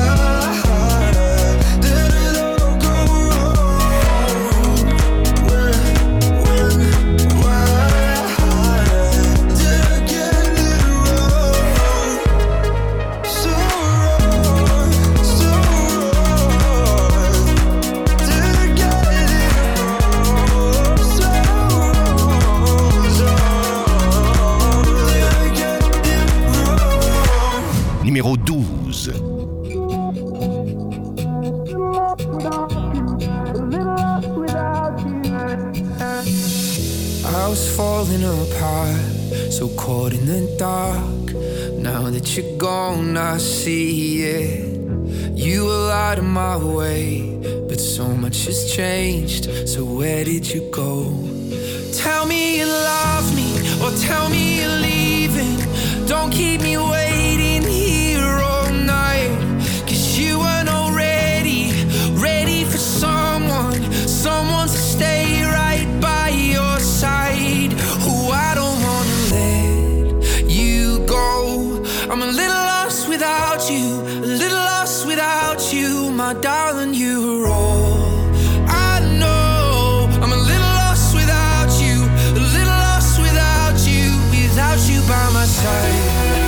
[SPEAKER 15] did it all go wrong? Where, when, why did I get it wrong? So wrong, so wrong. Did I get it wrong? So wrong, so wrong. Did I get it wrong?
[SPEAKER 1] Numéro 12.
[SPEAKER 15] I was falling apart, so caught in the dark. Now that you're gone, I see it. You were out of my way, but so much has changed. So where did you go? Tell me you love me, or tell me you're leaving. Don't keep me waiting here all night, 'cause you weren't already ready for someone to stay right by your side. Oh, I don't wanna let you go. I'm a little lost without you, a little lost without you, my darling. You were all I know. I'm a little lost without you, a little lost without you by my side.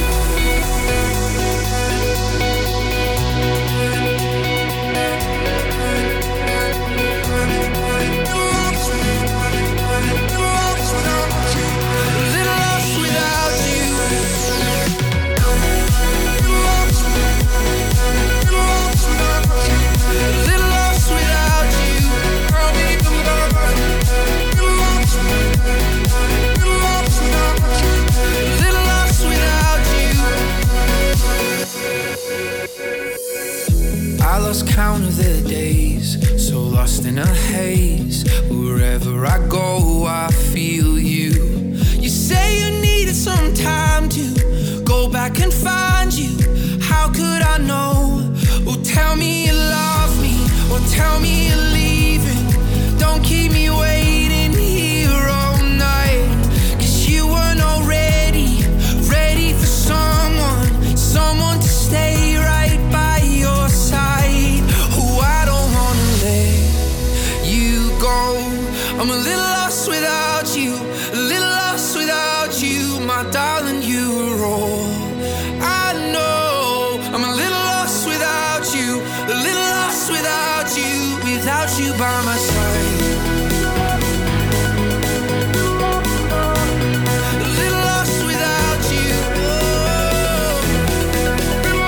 [SPEAKER 15] I lost count of the days, so lost in a haze. Wherever I go, I feel you. You say you needed some time to go back and find you. How could I know? Oh, tell me you love me, or tell me you're leaving. Don't keep me waiting here all night, 'cause you weren't already ready for someone to stay right by your side. Oh, I don't wanna let you go. I'm a little lost without you, a little lost without you, my darling. You were all I know. I'm a little lost without you, a little lost without you by my side.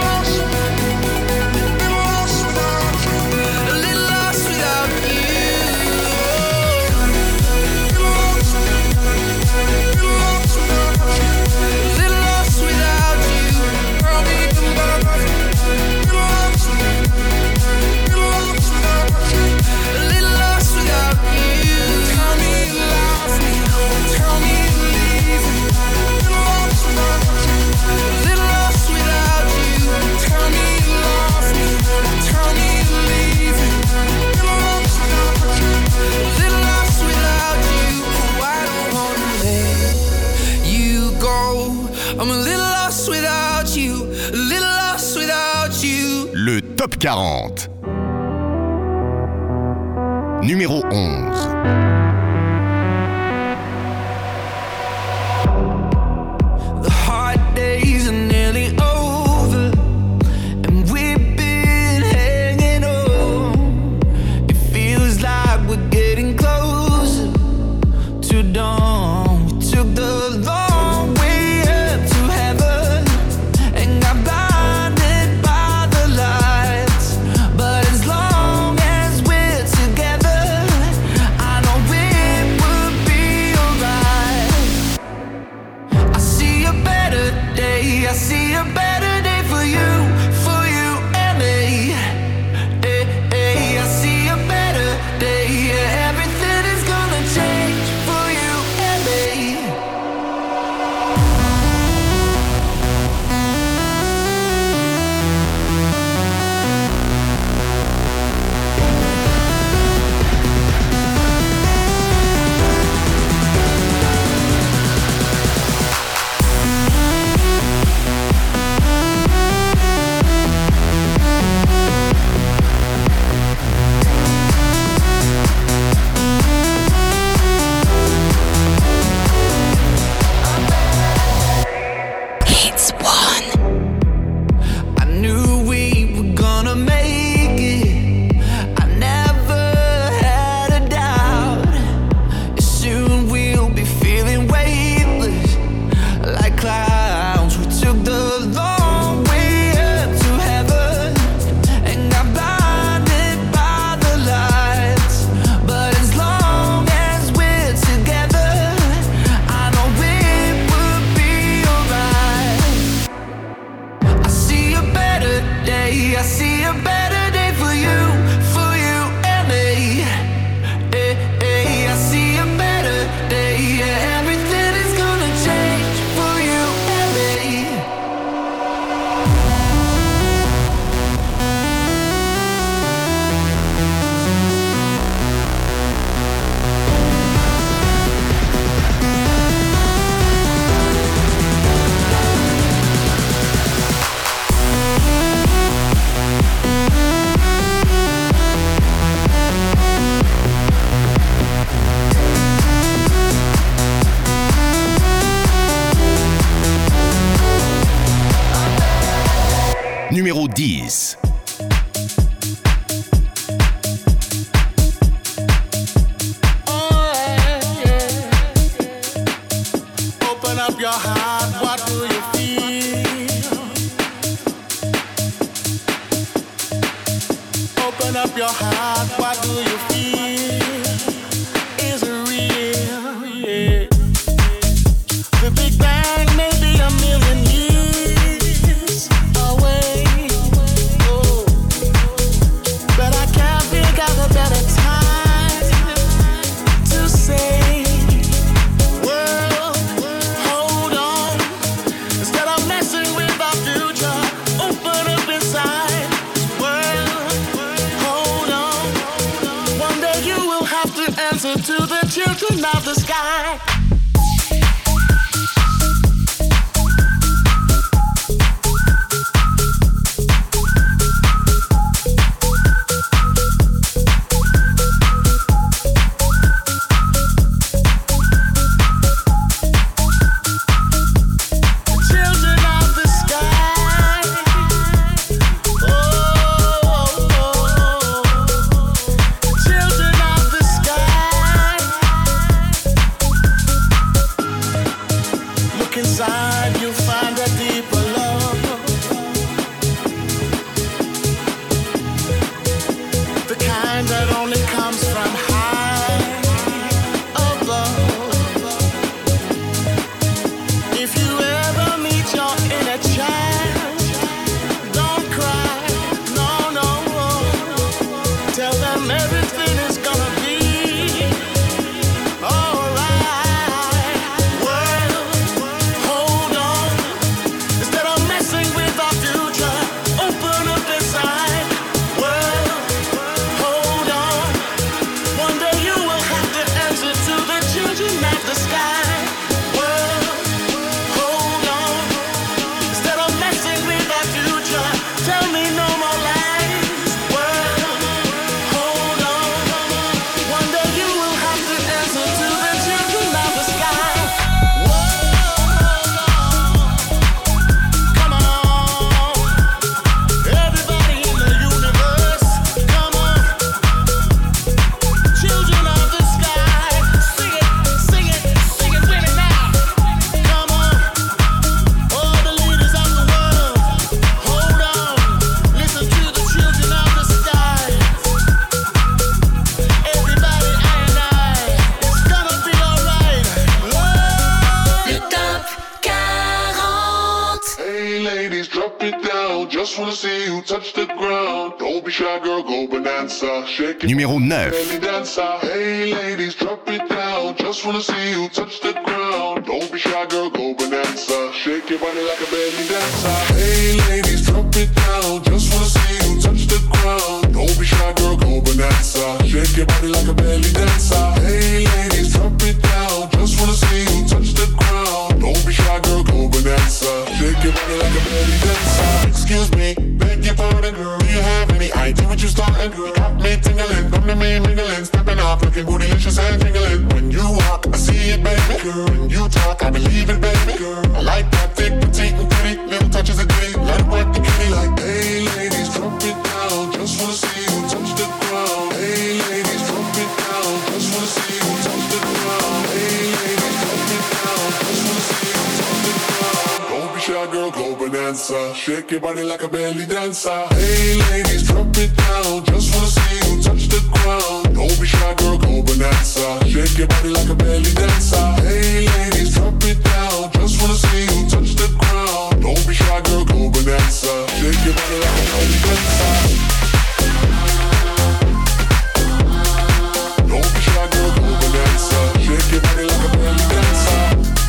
[SPEAKER 15] A little lost without you.
[SPEAKER 1] Top 40. Numéro 11.
[SPEAKER 10] The hard days are nearly over, and we've been hanging on. It feels like we're getting closer to dawn. We took the long way up to heaven and got blinded by the lights. But as long as we're together, I know it will be alright. I see a better day, I see a better day for you and me. I see a better day, yeah, everything is gonna change for you and me.
[SPEAKER 12] Hits one.
[SPEAKER 10] I knew we were gonna make it. I never had a doubt. Soon we'll be feeling weightless like clouds. We took the long way up to heaven and got blinded by the lights. But as long as we're together, I know it will be alright. I see a better day, I see a better day for you and me. I see a better day, yeah, everything is gonna change for you and me.
[SPEAKER 1] Numéro 10.
[SPEAKER 8] Open up your heart, what do you feel? Open up your heart, what do you feel? Is it real? Yeah. The Big Bang may be a million years away. Oh. But I can't think of a better time to say, world, hold on. Instead of messing with our future, open up inside. World, hold on. One day you will have to answer to the children of the sky. Children of the sky. Children of the sky. Look inside, you'll find a deeper love. The kind that only comes from high above. If you ever meet your inner child, don't cry, no. Tell them everything is gonna be alright. World, hold on. Instead of messing with our future, open up inside. World, hold on. One day you will have to answer to the children of the sky. World, hold on. Instead of messing with our future, tell me no more lies.
[SPEAKER 16] just wanna see you touch the ground. Don't be shy, girl, go bonanza. Shake it,
[SPEAKER 1] Numéro 9.
[SPEAKER 16] belly dancer. Hey ladies, drop it down. Just wanna see you touch the ground. Don't be shy, girl, go bonanza. Shake your body like a belly dancer. Hey ladies, drop it down. Just wanna see you touch the ground. Don't be shy, girl, go bonanza. Shake your body like a belly dancer. Hey ladies, drop it down. Just wanna see you touch the ground. Don't be shy, girl, go bonanza. Shake your body like a belly dancer. Excuse me, beg your pardon, girl. Do you have any idea what you started, girl? Got me tingling, come to me mingling, stepping off, looking bootylicious and tingling. When you walk, I see it, baby, girl. When you talk, I believe it, baby, girl. I like that thick, petite, and pretty. Little touches of ditty, let it work the kitty. Like, hey ladies, drop it down. Just wanna see you touch the ground. Hey ladies, drop it down. Just wanna see you touch the ground. Hey ladies, drop it down. Just wanna see you touch the ground. Don't be shy, girl, go bonanza. Shake your body like a belly dancer. Hey ladies, drop it down. Just wanna see you touch the ground. Don't be shy, girl, go bonanza. Shake your body like a belly dancer. Hey ladies, drop it down. Just wanna see you touch the ground. Don't be shy, girl, go bonanza. Shake your body like a belly dancer. Don't be shy, girl, go bonanza. Shake your body like a belly dancer.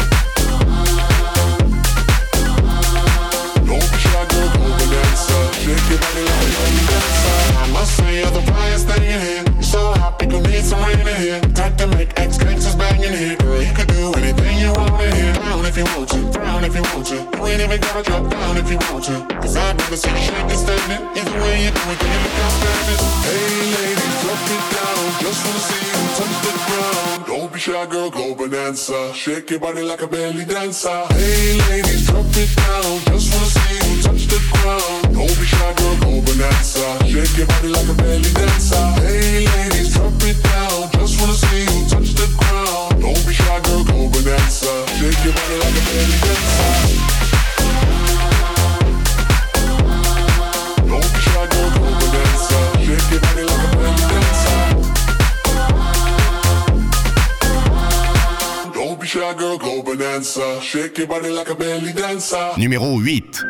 [SPEAKER 16] Don't be shy, girl, go bonanza. Shake your body like a belly dancer. I must say you're the brightest thing in here. You're so happy, you need some rain in here. Type to make ex-gangsters bang in here. Girl, you could do anything you want in here. Down if you want to, down if you want to. You ain't even gotta drop down if you want to. Cause I'd rather see you shake and standing. Either way you do it, then you look outstanding. Hey ladies, drop it down. Just wanna see you touch the ground. Don't be shy, girl, go bonanza. Shake your body like a belly dancer. Hey ladies, drop it down. Just wanna see you touch the ground. Don't be shy, girl, go bonanza. Shake your body like a belly dancer. Hey ladies, drop it down. Just wanna see you touch the ground. Don't be shy, girl, go bonanza. Shake your body like a belly dancer. Don't be shy, girl, go bonanza. Shake your body like a belly dancer. Don't be shy, girl, go bonanza. Shake your body like a belly dancer.
[SPEAKER 1] Numéro 8.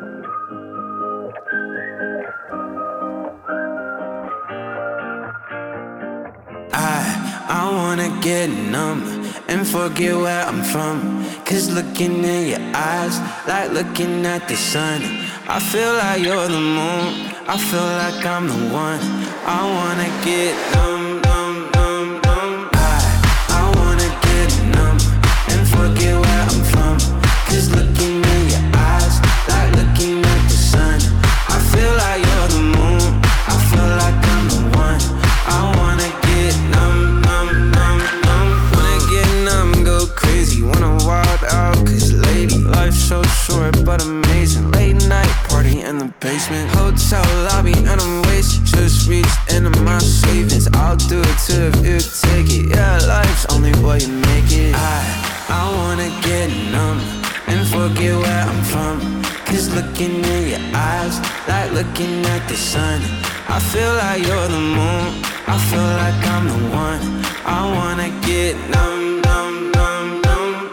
[SPEAKER 10] I wanna get numb and forget where I'm from. Cause looking in your eyes, like looking at the sun. I feel like you're the moon, I feel like I'm the one. I wanna get numb, numb, numb, numb. I wanna get numb and forget where I'm from. Cause looking in your eyes, like looking at the sun. I feel like you're the moon, I feel like I'm the one. I wanna get numb, numb, numb, numb. Wanna get numb, go crazy, wanna wild out. Cause lady, life's so short but amazing. Late night party in the basement, hotel lobby and I'm wasted. Just reached into my savings, I'll do it too if you take it. Yeah, life's only what you make it. I wanna get numb and forget where I'm from. Cause looking in your eyes, like looking at the sun. I feel like you're the moon, I feel like I'm the one. I wanna get numb, numb, numb, numb.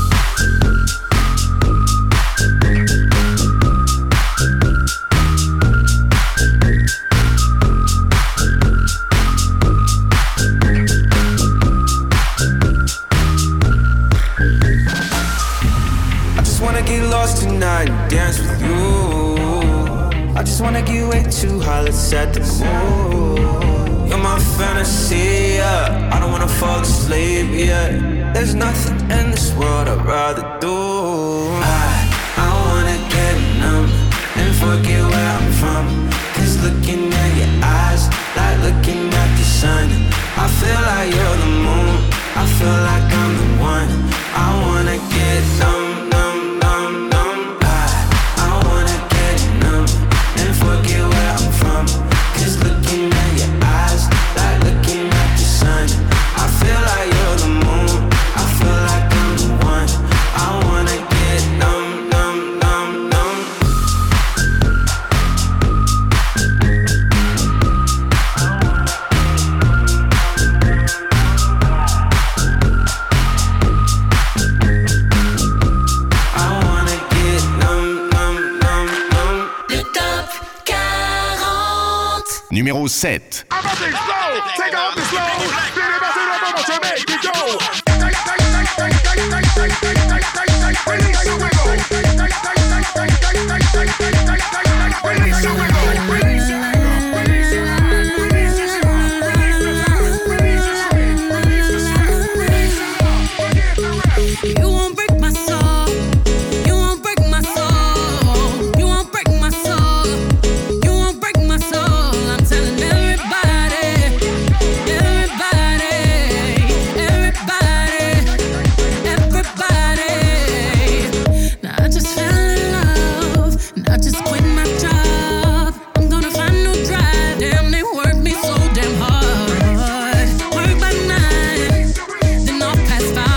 [SPEAKER 10] I just wanna get lost tonight and dance with you. I just wanna get way too high, let's set the mood. You're my fantasy, yeah. I don't wanna fall asleep, yeah. There's nothing in this world I'd rather do. I wanna get numb and forget where I'm from. Cause looking at your eyes, like looking at the sun. I feel like you're the moon, I feel like I'm the one. I wanna get numb, numb, numb, numb. I wanna get numb and forget where I'm from. Cause looking at your eyes, like looking at the sun. I feel like you're the moon, I feel like I'm the one. I wanna get numb, numb, numb, numb.
[SPEAKER 1] Numéro 7.
[SPEAKER 16] Take off the slow. To make it go. Release the wiggle. Release the wiggle. Release the
[SPEAKER 14] You won't break my soul. You won't break my soul. You won't break my soul. You won't break my soul. I'm telling everybody, everybody, everybody, everybody. Now I just fell in love, and I just quit my job. I'm gonna find no drive. Damn, they work me so damn hard. Work by 9, then off past 5.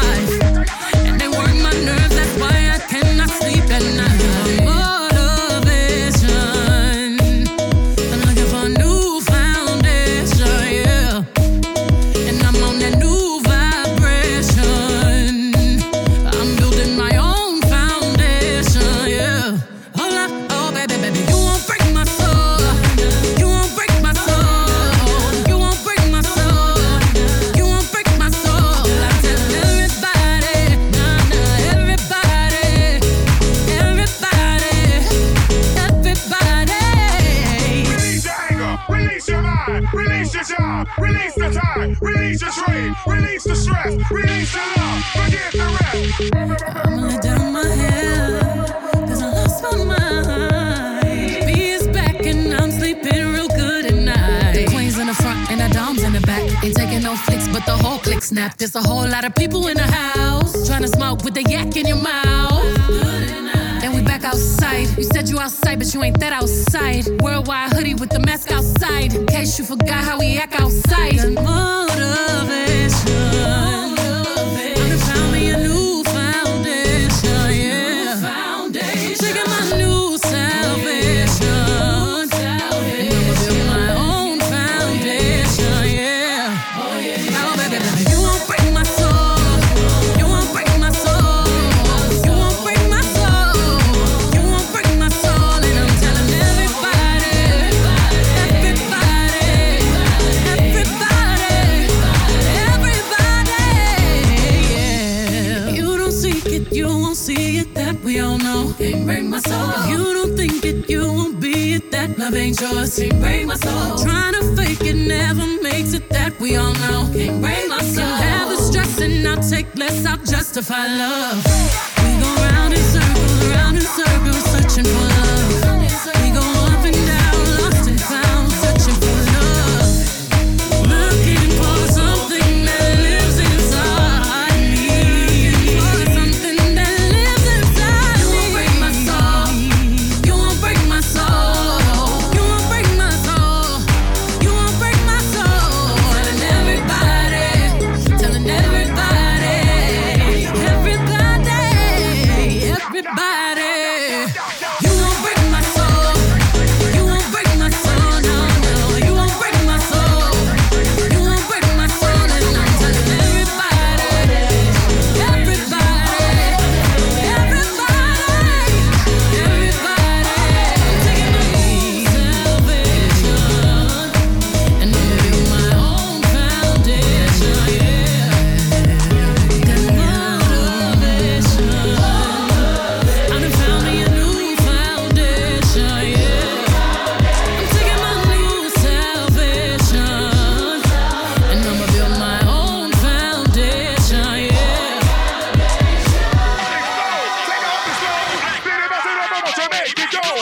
[SPEAKER 14] That's why I cannot sleep at night. Motivation. I'm looking for a new foundation, yeah. And I'm on that new vibration. I'm building my own foundation, yeah. Hold up, oh baby, baby, you won't break my soul. You won't break my soul. You won't break my soul. You won't break my soul. I'm telling everybody, everybody, everybody.
[SPEAKER 16] Release your anger, release your mind, release your job, release the time, release your dream, release the stress, release the love, forget the rest.
[SPEAKER 14] I'ma let down my hair, 'cause I lost my mind. B is back and I'm sleeping real good at night. The queen's in the front and the dom's in the back. Ain't taking no flicks, but the whole click snap. There's a whole lot of people in the house trying to smoke with the yak in your mouth. And we back outside. You said you outside, but you ain't that outside. Worldwide hoodie with the mask outside. In case you forgot how we act outside. And motivation. I found me a new foundation, yeah. Taking my new salvation. And I'ma build my own foundation, yeah. Oh baby, baby, you won't break my soul. You won't break my soul. You won't break my soul. You won't break my soul. And I'm telling everybody, everybody, everybody, yeah. You don't seek it, you won't see it, that we all know. Can't break my soul. If you don't think it, you won't be it, that love ain't yours. Can't break my soul. Trying to fake it never makes it, that we all know. Can't break my soul. You have the stress and I'll take less, I'll justify love. We go round in circles, searching for love. We go up and down, lost and found, searching for love. Looking for something that lives inside me. For something that lives inside me. You won't break my soul. You won't break my soul. You won't break my soul. You won't break my soul. Telling everybody, telling everybody, everybody, everybody. You won't break my soul. You won't break my soul. No, no. You won't break my soul. You won't break my soul. And I'm telling everybody, everybody, everybody, everybody. I'm taking my new salvation, and I'm building my own foundation, yeah. That motivation. I done found me a new foundation, yeah. I'm taking my new salvation, and I'ma build my own foundation, yeah.
[SPEAKER 16] To make it go.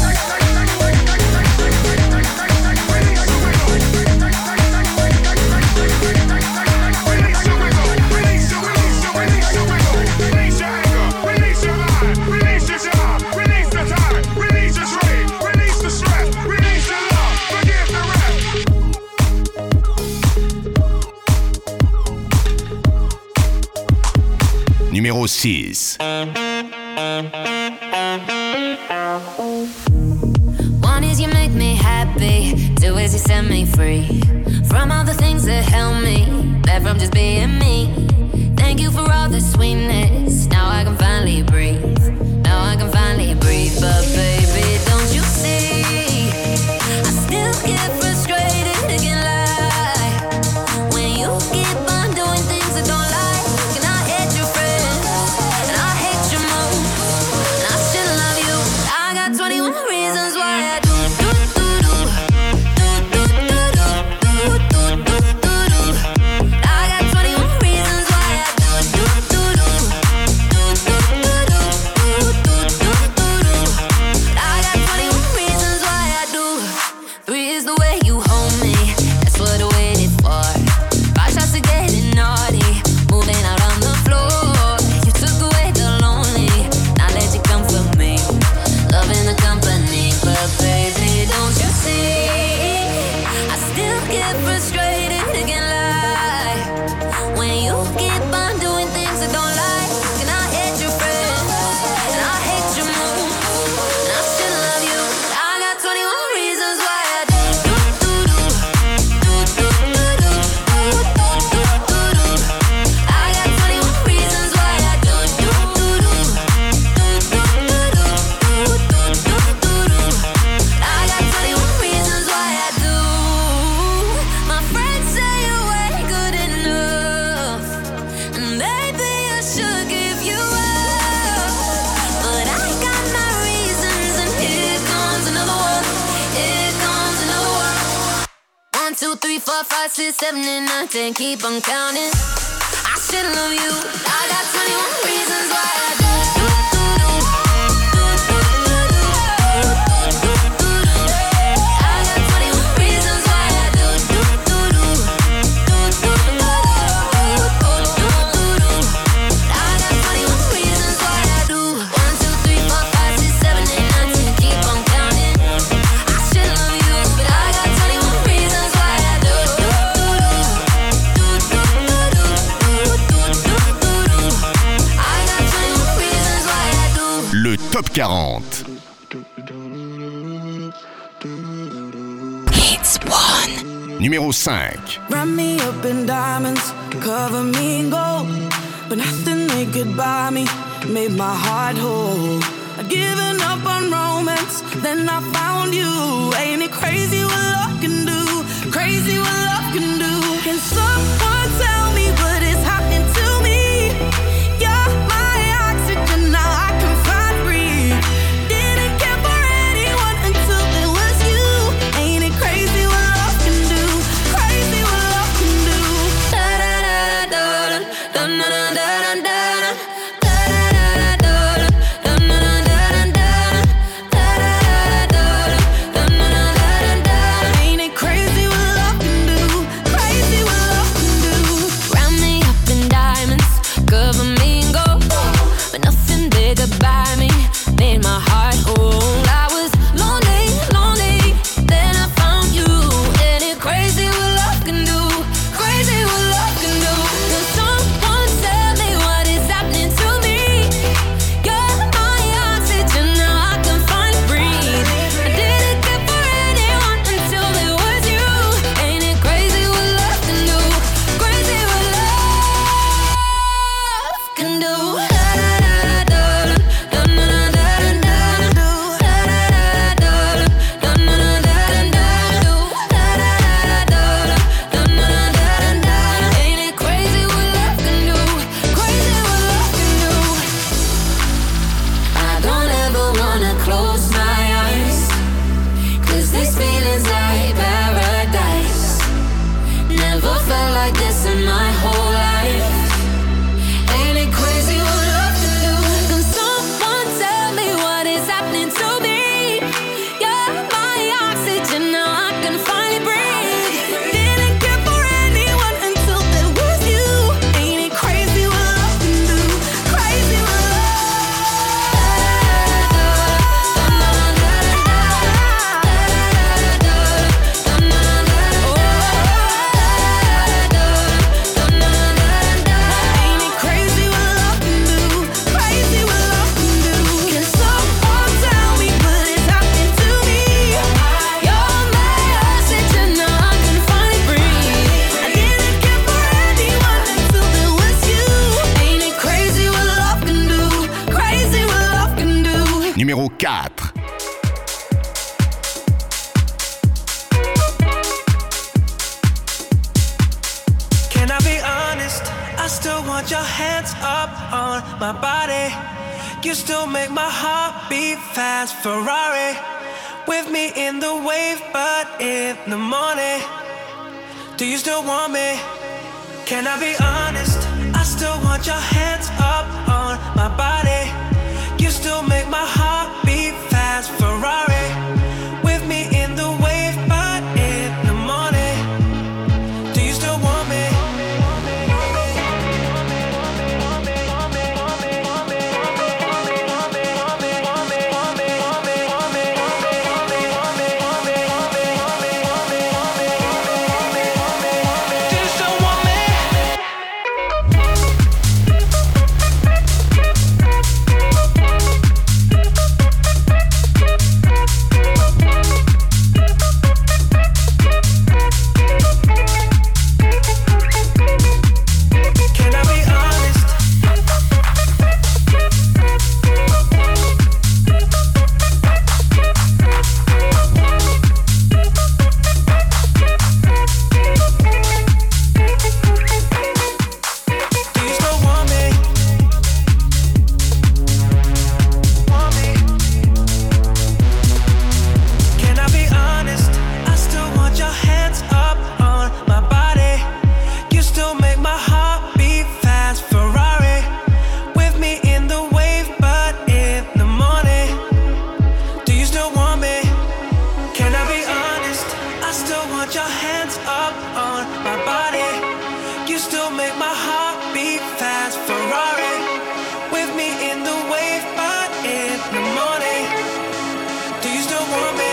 [SPEAKER 16] Release your wiggle, release your wiggle, release your wiggle, release your anger, release your mind, release your job, release the time, release your dream, release the stress, release the love, forgive the rest.
[SPEAKER 1] Numéro 6.
[SPEAKER 9] One is you make me happy, two is you set me free from all the things that held me back from just being me. Thank you for all the sweetness. Now I can finally breathe. Now I can finally breathe. But baby, don't you see? I still get frustrated.
[SPEAKER 2] 5, 6, 7, and 9, 10, keep on counting. I should love you. I got 21 reasons why I do.
[SPEAKER 1] Top 40.
[SPEAKER 12] Hits 1.
[SPEAKER 1] Numéro 5.
[SPEAKER 14] Wrap me up in diamonds, cover me in gold, but nothing they could buy me made my heart whole. I'd given up on romance, then I found you. Ain't it crazy what love can do? Crazy what love can do. Can someone tell me what is happening to me? You're my oxygen, now I can find breathe. Didn't care for anyone until it was you. Ain't it crazy what love can do? Crazy what love can do. Da da da da da da da da da da.
[SPEAKER 1] Numéro 4.
[SPEAKER 17] Can I be honest? I still want your hands up on my body. You still make my heart beat fast. Ferrari with me in the wave, but in the morning. Do you still want me? Can I be honest? I still want your hands up on my body. You still make my heart beat fast. Ferrari with me in the wave, but in the morning. Do you still want me? You still make my heart beat fast. Ferrari, with me in the wave, but in the morning. Do you still want me?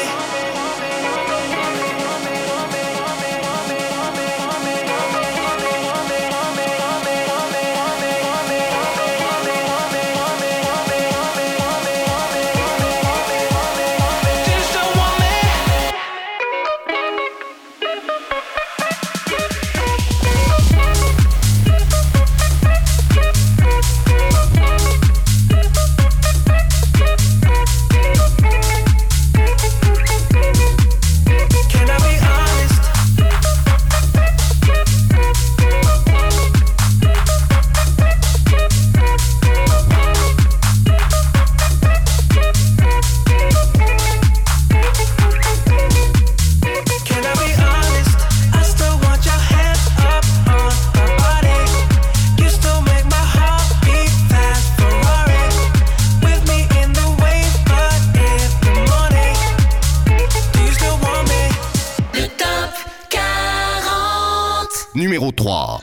[SPEAKER 1] Numéro 3.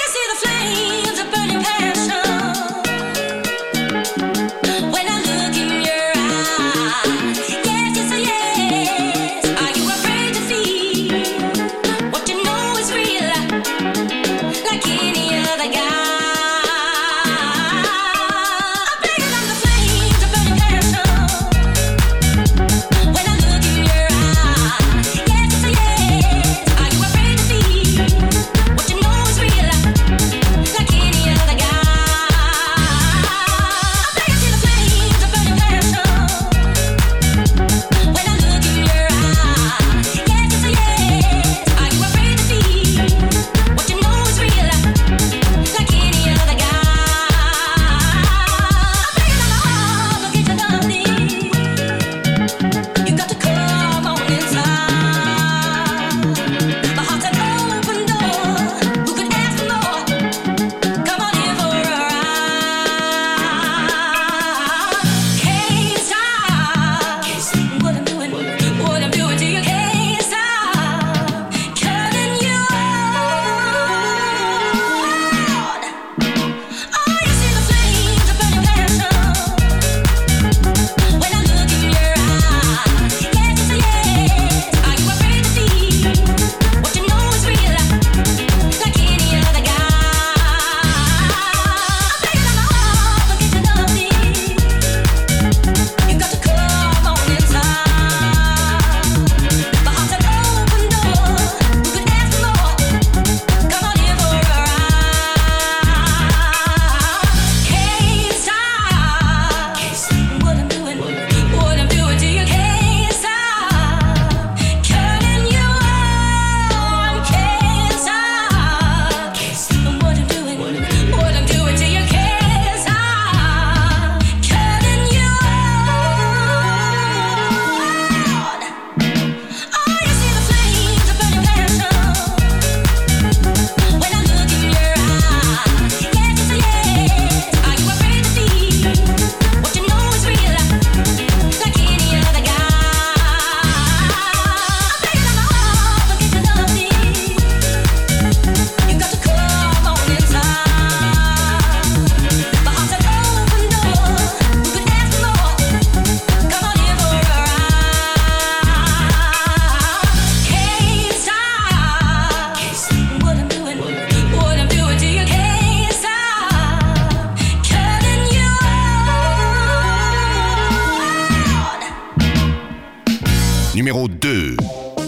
[SPEAKER 1] Numéro 2.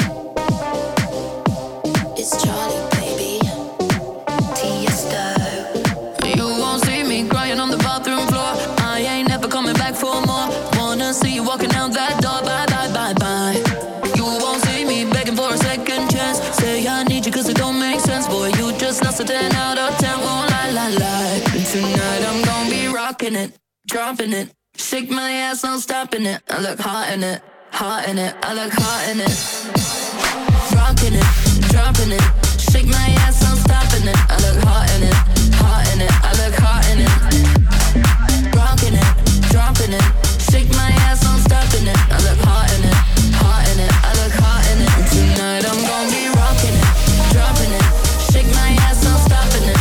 [SPEAKER 14] Dropping it, shake my ass, I'm stopping it. I look hot in it, hot in it. I look hot in it. Rocking it, dropping it, shake my ass, I'm stopping it. I look hot in it, hot in it. I look hot in it. Rocking it, dropping it, shake my ass, I'm stopping it. I look hot in it, hot in it. I look hot in it. Tonight I'm gonna be rocking it, dropping it, shake my ass, I'm stopping it.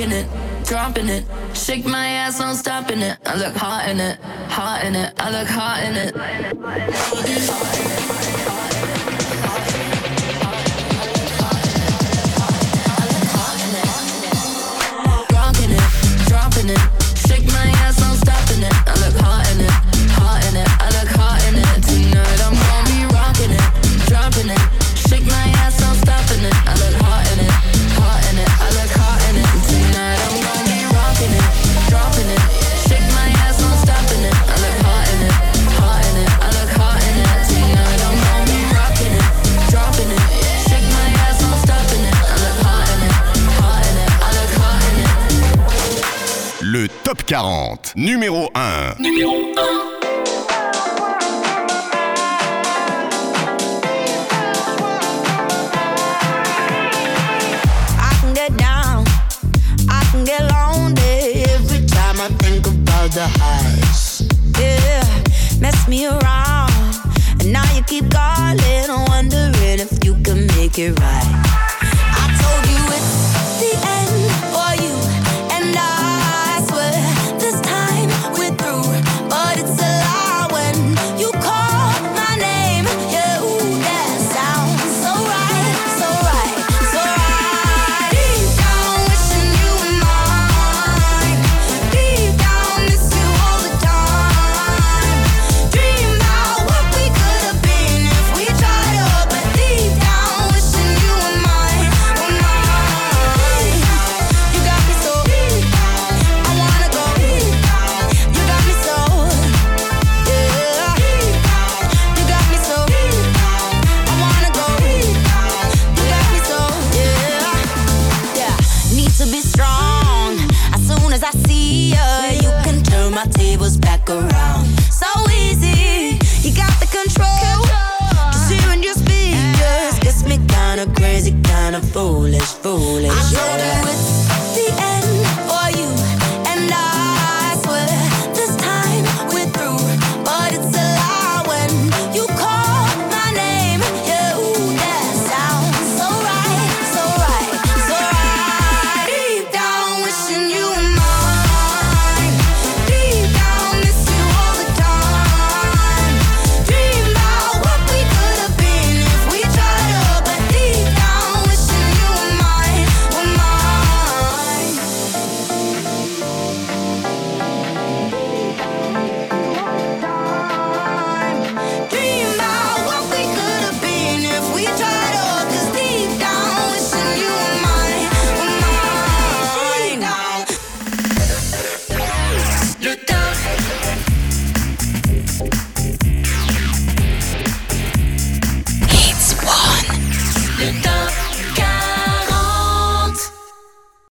[SPEAKER 6] rocking it, dropping it. Shake my ass, I'm stopping it. I look hot in it, hot in it. I look hot in it. Rocking it, dropping it. Shake my ass, I'm stopping it. I look hot in it, hot in it. I look hot in it. Tonight I'm gonna be rocking it, dropping it. Shake my ass, I'm stopping it. I look hot in it, hot in it. I look hot in it. Tonight I'm gonna be rocking it, dropping it. Shake my ass, I'm stopping it. I look hot in it, hot in it. I look hot in it. Tonight I'm gonna be rocking it, dropping it. Shake my ass, I'm stopping it. I look hot in it, hot in it. I look hot in it.
[SPEAKER 1] Le Top 40, numéro 1.
[SPEAKER 2] Numéro 1.
[SPEAKER 9] The highs, yeah, mess me around, and now you keep calling, wondering if you can make it right. I told you it's the end for you, and I swear this time we're through, but it's a lie when you call my name. Yeah, ooh, that sounds so right, so right, so right. Deep down, wishing you were mine. Deep down, miss you all the time. Dream about what we could have been if we tried up, but deep down, wishing you were mine, were mine. You got me so deep, I wanna go deep. You got me so, yeah. You got me so deep, I wanna go deep. You got me so, yeah. Yeah, need to be strong. As soon as I see ya, you can turn my tables back around. So easy, you got the control. Just hearing your speakers gets me kinda crazy, kinda foolish, foolish. I told you it's